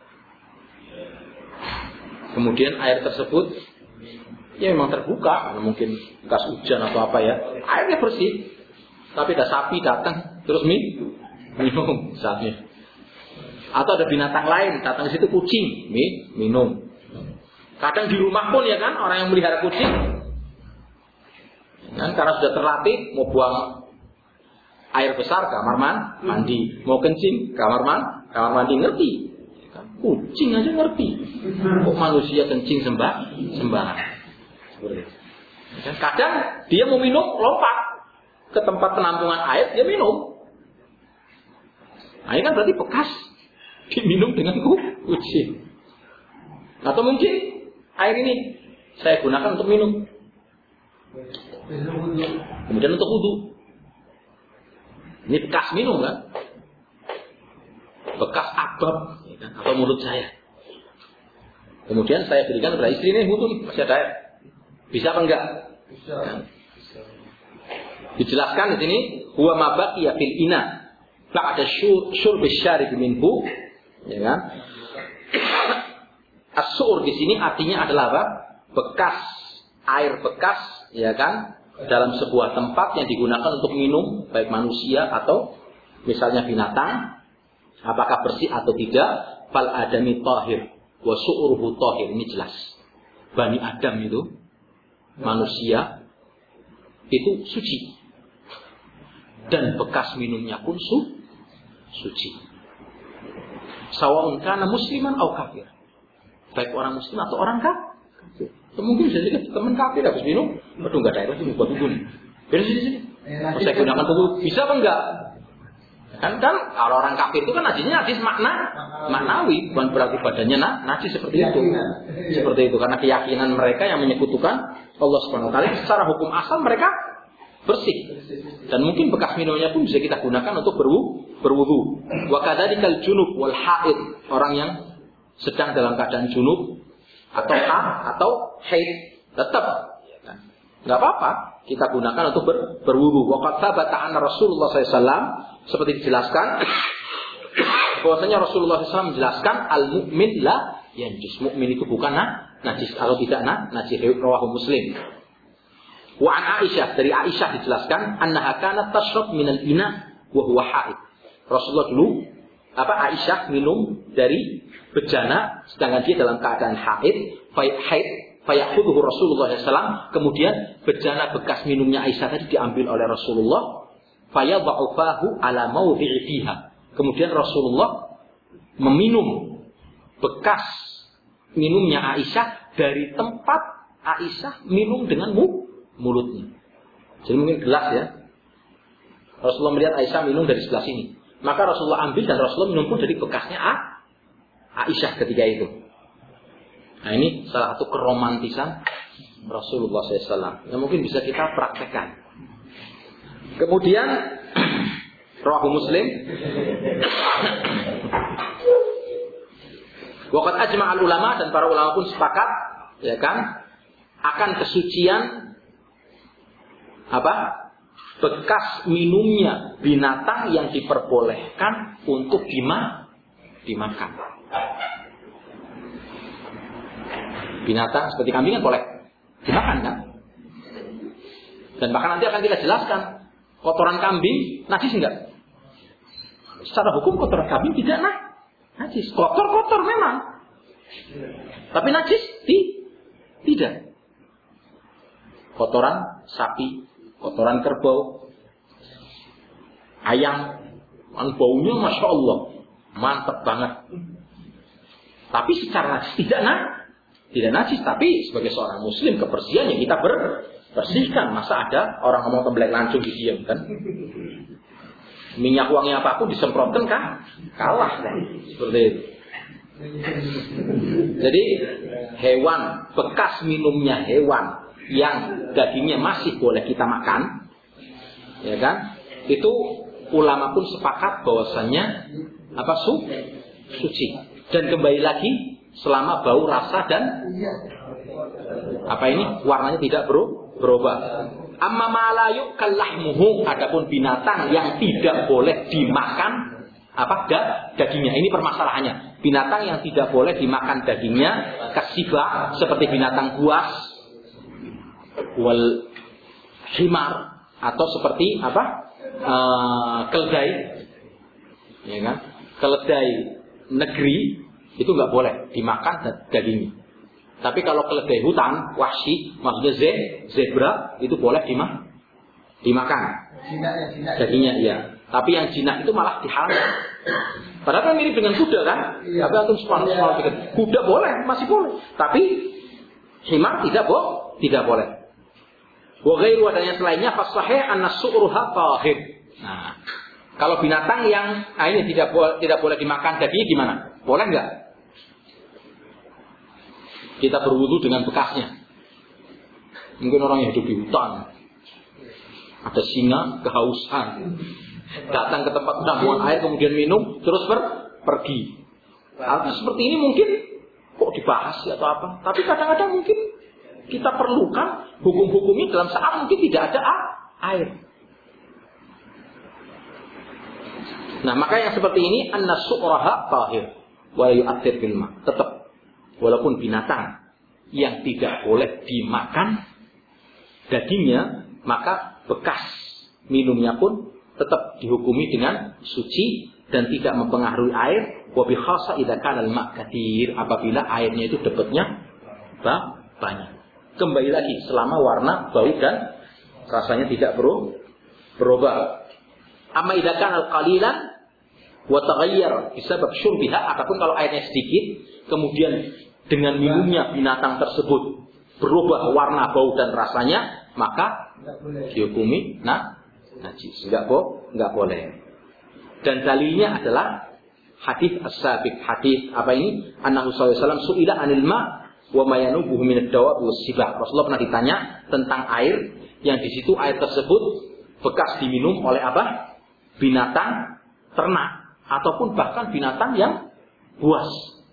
[SPEAKER 1] Kemudian air tersebut ya memang terbuka, mungkin bekas hujan atau apa ya. Airnya bersih. Tapi ada sapi datang terus minum, minum misalnya. Atau ada binatang lain datang ke situ, kucing, minum. Kadang di rumah pun ya kan, orang yang melihara kucing kan, karena sudah terlatih, mau buang air besar kamar mandi, mau kencing kamar mandi, kamar mandi ngerti. Kucing aja ngerti. Kok manusia kencing sembah sembarangan. Kadang dia mau minum lompat ke tempat penampungan air, dia minum. Nah, ini kan berarti bekas diminum dengan kucing. Atau mungkin air ini saya gunakan untuk minum, kemudian untuk wudu. Ini bekas minum kan? Bekas abab ya kan? Atau mulut saya. Kemudian saya berikan kepada istri, ini wudu nih, masih ada air. Bisa apa enggak? Bisa. Kan? Dijelaskan di sini, huwa ma baqiya fil ina ba'da syurb syarib minhu, ya kan? As-sur di sini artinya adalah apa? Bekas, air bekas, ya kan? Dalam sebuah tempat yang digunakan untuk minum, baik manusia atau misalnya binatang, apakah bersih atau tidak? Fal adami tahir wa su'uruhu tahir. Ini jelas. Bani Adam itu, manusia itu suci, dan bekas minumnya pun su, suci. Sawa'un kana musliman atau kafir, baik orang muslim atau orang kafir. Mungkin bisa jadi teman kafir habis minum, aduh nggak ada air lagi buat wudu nih. Biar sini sini. Terus saya gunakan wudu, bisa apa enggak? Kan kan kalau orang kafir itu kan najisnya najis makna maknawi, bukan berarti badannya nah, najis seperti itu. Seperti itu karena keyakinan mereka yang menyekutukan Allah Subhanahu wa taala. Secara hukum asal mereka bersih. Dan mungkin bekas minumnya pun bisa kita gunakan untuk berwudu. berwudu. Wa kadzalikal junub wal haid, orang yang sedang dalam keadaan junub atau ha, atau haid tetap nggak apa-apa kita gunakan untuk ber, berwudu. Waqad tsabata anna Rasulullah sallallahu alaihi wasallam, seperti dijelaskan bahwasanya Rasulullah sallallahu alaihi wasallam menjelaskan al-mu'min la yanjus, mukmin itu bukan nah, najis atau tidak nah, najis. Rawahu Muslim. Wa an Aisyah, dari Aisyah dijelaskan annaha kanat tashrab minal ina wa huwa haid. Rasulullah dulu apa Aisyah minum dari bejana sedangkan dia dalam keadaan haid, haid fayakhudhu Rasulullah sallallahu alaihi wasallam, kemudian bejana bekas minumnya Aisyah tadi diambil oleh Rasulullah, fayadha'u fahu ala mawdi'i fiha, kemudian Rasulullah meminum bekas minumnya Aisyah dari tempat Aisyah minum dengan mulutnya. Jadi mungkin gelas ya, Rasulullah melihat Aisyah minum dari sebelah sini, maka Rasulullah ambil dan Rasulullah minum pun dari bekasnya Aisyah ketika itu. Nah ini salah satu keromantisan Rasulullah shallallahu alaihi wasallam yang mungkin bisa kita praktekkan. Kemudian Rawahu Muslim. Waqad ajma'al ulama, dan para ulama pun sepakat, ya kan, akan kesucian apa? Bekas minumnya binatang yang diperbolehkan untuk dima, dimakan. Binatang seperti kambing kan boleh dimakan kan? Dan bahkan nanti akan kita jelaskan kotoran kambing najis enggak? Secara hukum kotoran kambing tidak nah, najis. Kotor-kotor memang, tapi najis di, tidak. kotoran sapi, kotoran kerbau, ayam, kan baunya masya Allah mantap banget. Tapi secara najis tidak nah, tidak najis. Tapi sebagai seorang muslim kebersihannya kita bersihkan. Masa ada orang ngomong tembelek lancung didiam kan? Minyak wangi apapun disemprotkan kan? Kalah kan? Seperti itu. Jadi hewan, bekas minumnya hewan yang dagingnya masih boleh kita makan, ya kan? Itu ulama pun sepakat bahwasannya apa su, suci. Dan kembali lagi selama bau, rasa dan apa ini warnanya tidak bro, berubah. Amma ma la yu'kal lahmuhu, adapun binatang yang tidak boleh dimakan apa da, dagingnya. Ini permasalahannya. Binatang yang tidak boleh dimakan dagingnya kasiba seperti binatang buas, wal himar, atau seperti apa? Uh, keledai, ya kan? Keledai negeri itu nggak boleh dimakan dagingnya. Tapi kalau keledai hutan, wahsi, maksudnya ze, zebra, itu boleh dimah, dimakan. Dagingnya, iya. Tapi yang jinak itu malah diharamkan. Padahal kan mirip dengan kuda kan? Iya. Tapi antum subhanallah pikir, kuda boleh, masih boleh. Tapi himar tidak boleh, tidak boleh. Wa ghairu adanya selainnya fasahih an-su'ruha tahir. Nah, kalau binatang yang ah ini tidak boleh tidak boleh dimakan dagingnya gimana? Boleh enggak? Kita berwudu dengan bekasnya. Mungkin orang yang hidup di hutan, ada singa kehausan, datang ke tempat penampungan air kemudian minum terus ber, pergi. Hal seperti ini mungkin kok dibahas atau apa? Tapi kadang-kadang mungkin kita perlukan hukum-hukumnya dalam saat mungkin tidak ada air. Nah, maka yang seperti ini an-su'raha tahir wa yu'athir bil ma. Tetap walaupun binatang yang tidak boleh dimakan dagingnya, maka bekas minumnya pun tetap dihukumi dengan suci dan tidak mempengaruhi air. Wa bi khassa idza kana al-ma' katsir, apabila airnya itu dapatnya banyak. Kembali lagi selama warna, bau dan rasanya tidak berubah. Amma idza kana al-qalilan wa taghayyar bisabab syurbiha, ataupun kalau airnya sedikit kemudian dengan minumnya binatang tersebut berubah warna, bau dan rasanya, maka dihukumi nah najis. Enggak bo, enggak boleh. Dan dalilnya adalah hadis as-sabiq, hadis apa ini? Annahu sallallahu alaihi wasallam su'ila 'anil ma' wa ma yanubuhu min ad-dawa' was-sibah. Rasulullah pernah ditanya tentang air yang di situ air tersebut bekas diminum oleh apa? Binatang ternak ataupun bahkan binatang yang buas.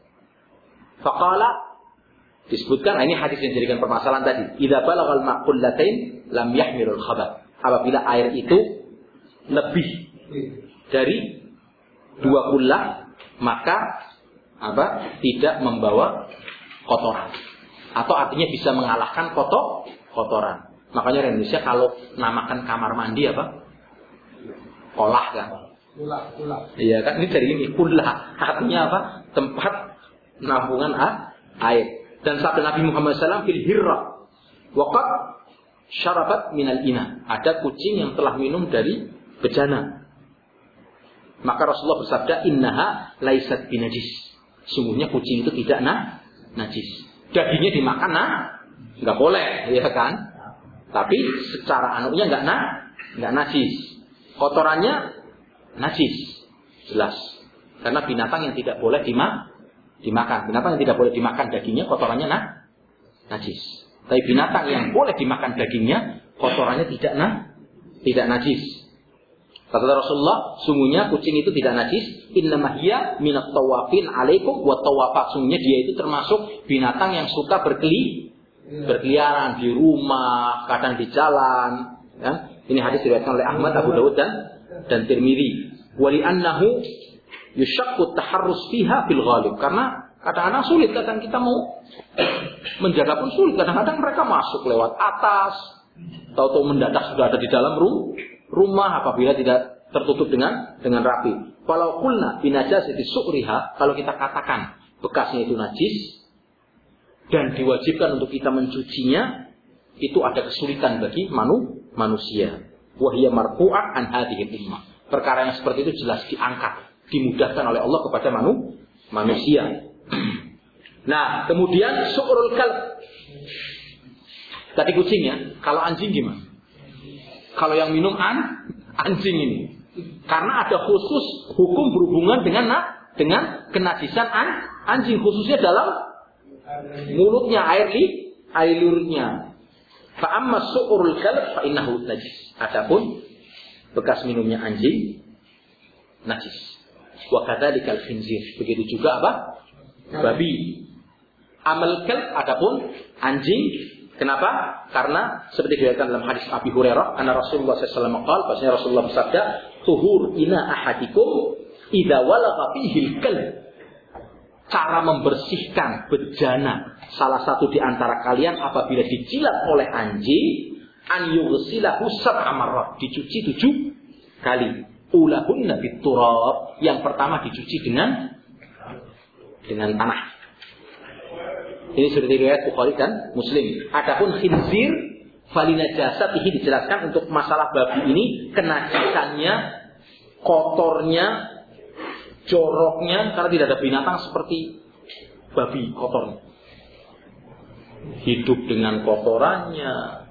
[SPEAKER 1] Faqala, disebutkan, ini hadis yang dijadikan permasalahan tadi. Idza balagal ma'qullatain lam yahmilul khabath. Apabila air itu lebih dari dua kullah, maka apa? Tidak membawa kotoran. Atau artinya bisa mengalahkan kotor kotoran. Makanya di Indonesia kalau namakan kamar mandi apa? Kolah kan? Kulah, kulah. Iya kan, ini dari ini kulah. Artinya apa? Tempat penampungan air. Dan sabda Nabi Muhammad shallallahu alaihi wasallam fil hirra waqad syarabat minal ina. Ada kucing yang telah minum dari bejana. Maka Rasulullah bersabda, innaha laisat binajis. Sungguhnya kucing itu tidak nah, najis. Dagingnya dimakan nah, nggak boleh, ya kan? Tapi secara anunya nggak nah, nggak najis. Kotorannya najis, jelas. Karena binatang yang tidak boleh dimakan. dimakan. Binatang yang tidak boleh dimakan dagingnya, kotorannya nah, najis. Tapi binatang yang boleh dimakan dagingnya, kotorannya tidak nah, tidak najis. Kata Rasulullah, sungguhnya kucing itu tidak najis. Innama hiya minat tawafin alaikum wa tawafat. Sungguhnya dia itu termasuk binatang yang suka berkeli, berkeliaran di rumah, kadang di jalan. Ya. Ini hadis diriwayatkan oleh Ahmad, Abu Dawud dan dan Tirmidzi. Wali annahu yushaqqu taharrus fiha bil ghalib, karena kadang-kadang sulit, kadang kita mau menjaga pun sulit. Kadang-kadang mereka masuk lewat atas, tahu-tahu mendadak sudah ada di dalam rumah apabila tidak tertutup dengan dengan rapi. Kalau qulna binajasati su'riha, kalau kita katakan bekasnya itu najis dan diwajibkan untuk kita mencucinya, itu ada kesulitan bagi manu, manusia. Wahiyya marfu'ah an hadhihi ummah. Perkara yang seperti itu jelas diangkat, dimudahkan oleh Allah kepada manu, manusia. Nah, kemudian su'rul kalb. Tadi kucing ya, kalau anjing gimana? Kalau yang minum an, anjing ini. Karena ada khusus hukum berhubungan dengan dengan kenajisan an, anjing, khususnya dalam mulutnya, air li, air liurnya. Fa amma su'rul kalb fa innahu najis. Adapun bekas minumnya anjing najis. Wa kadzalikal khinzir. Begitu juga apa? Babi. Amal kalb adapun anjing. Kenapa? Karena seperti diriwayatkan dalam hadis Abi Hurairah, anna Rasulullah sallallahu alaihi wasallam qaal, bahwasanya Rasulullah bersabda, tuhur ina ahadikum idza walagha fihi al-kalb. Cara membersihkan bejana salah satu di antara kalian apabila dijilat oleh anjing, an yughsilahu sab'a marrat, dicuci tujuh kali. Ulahunna biturab, yang pertama dicuci dengan dengan tanah. Ini sudah diriwayat Bukhari dan Muslim. Adapun khinzir falinajasatihi dijelaskan untuk masalah babi ini, kenajisannya, kotornya, joroknya, karena tidak ada binatang seperti babi kotornya. Hidup dengan kotorannya.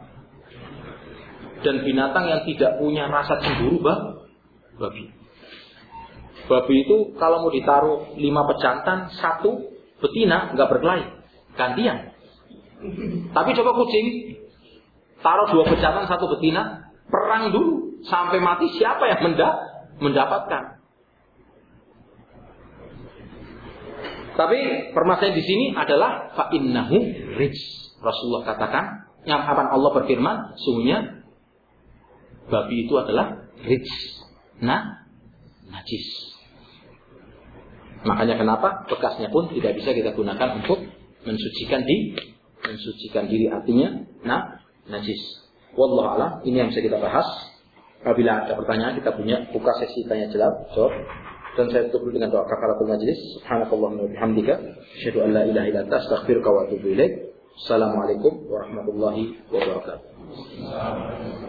[SPEAKER 1] Dan binatang yang tidak punya rasa cemburu babi. Babi itu kalau mau ditaruh lima pejantan, satu betina nggak berkelahi, gantian. Tapi coba kucing, taruh dua pejantan satu betina, perang dulu sampai mati, siapa yang mendapatkan? Tapi permasalahan di sini adalah fa innahu rijs. Rasulullah katakan, yang apa Allah berfirman, sungguhnya babi itu adalah rijs. Nah, najis. Makanya kenapa bekasnya pun tidak bisa kita gunakan untuk mensucikan di mensucikan diri, artinya nah najis. Wallahu a'lam. Ini yang bisa kita bahas. Apabila ada pertanyaan, kita punya buka sesi tanya jawab. Dan saya tutup dengan doa kafaratul majlis. Subhanakallahumma wa bihamdika asyhadu an la ilaha illa anta astaghfiruka wa atubu ilaik. Assalamualaikum warahmatullahi wabarakatuh.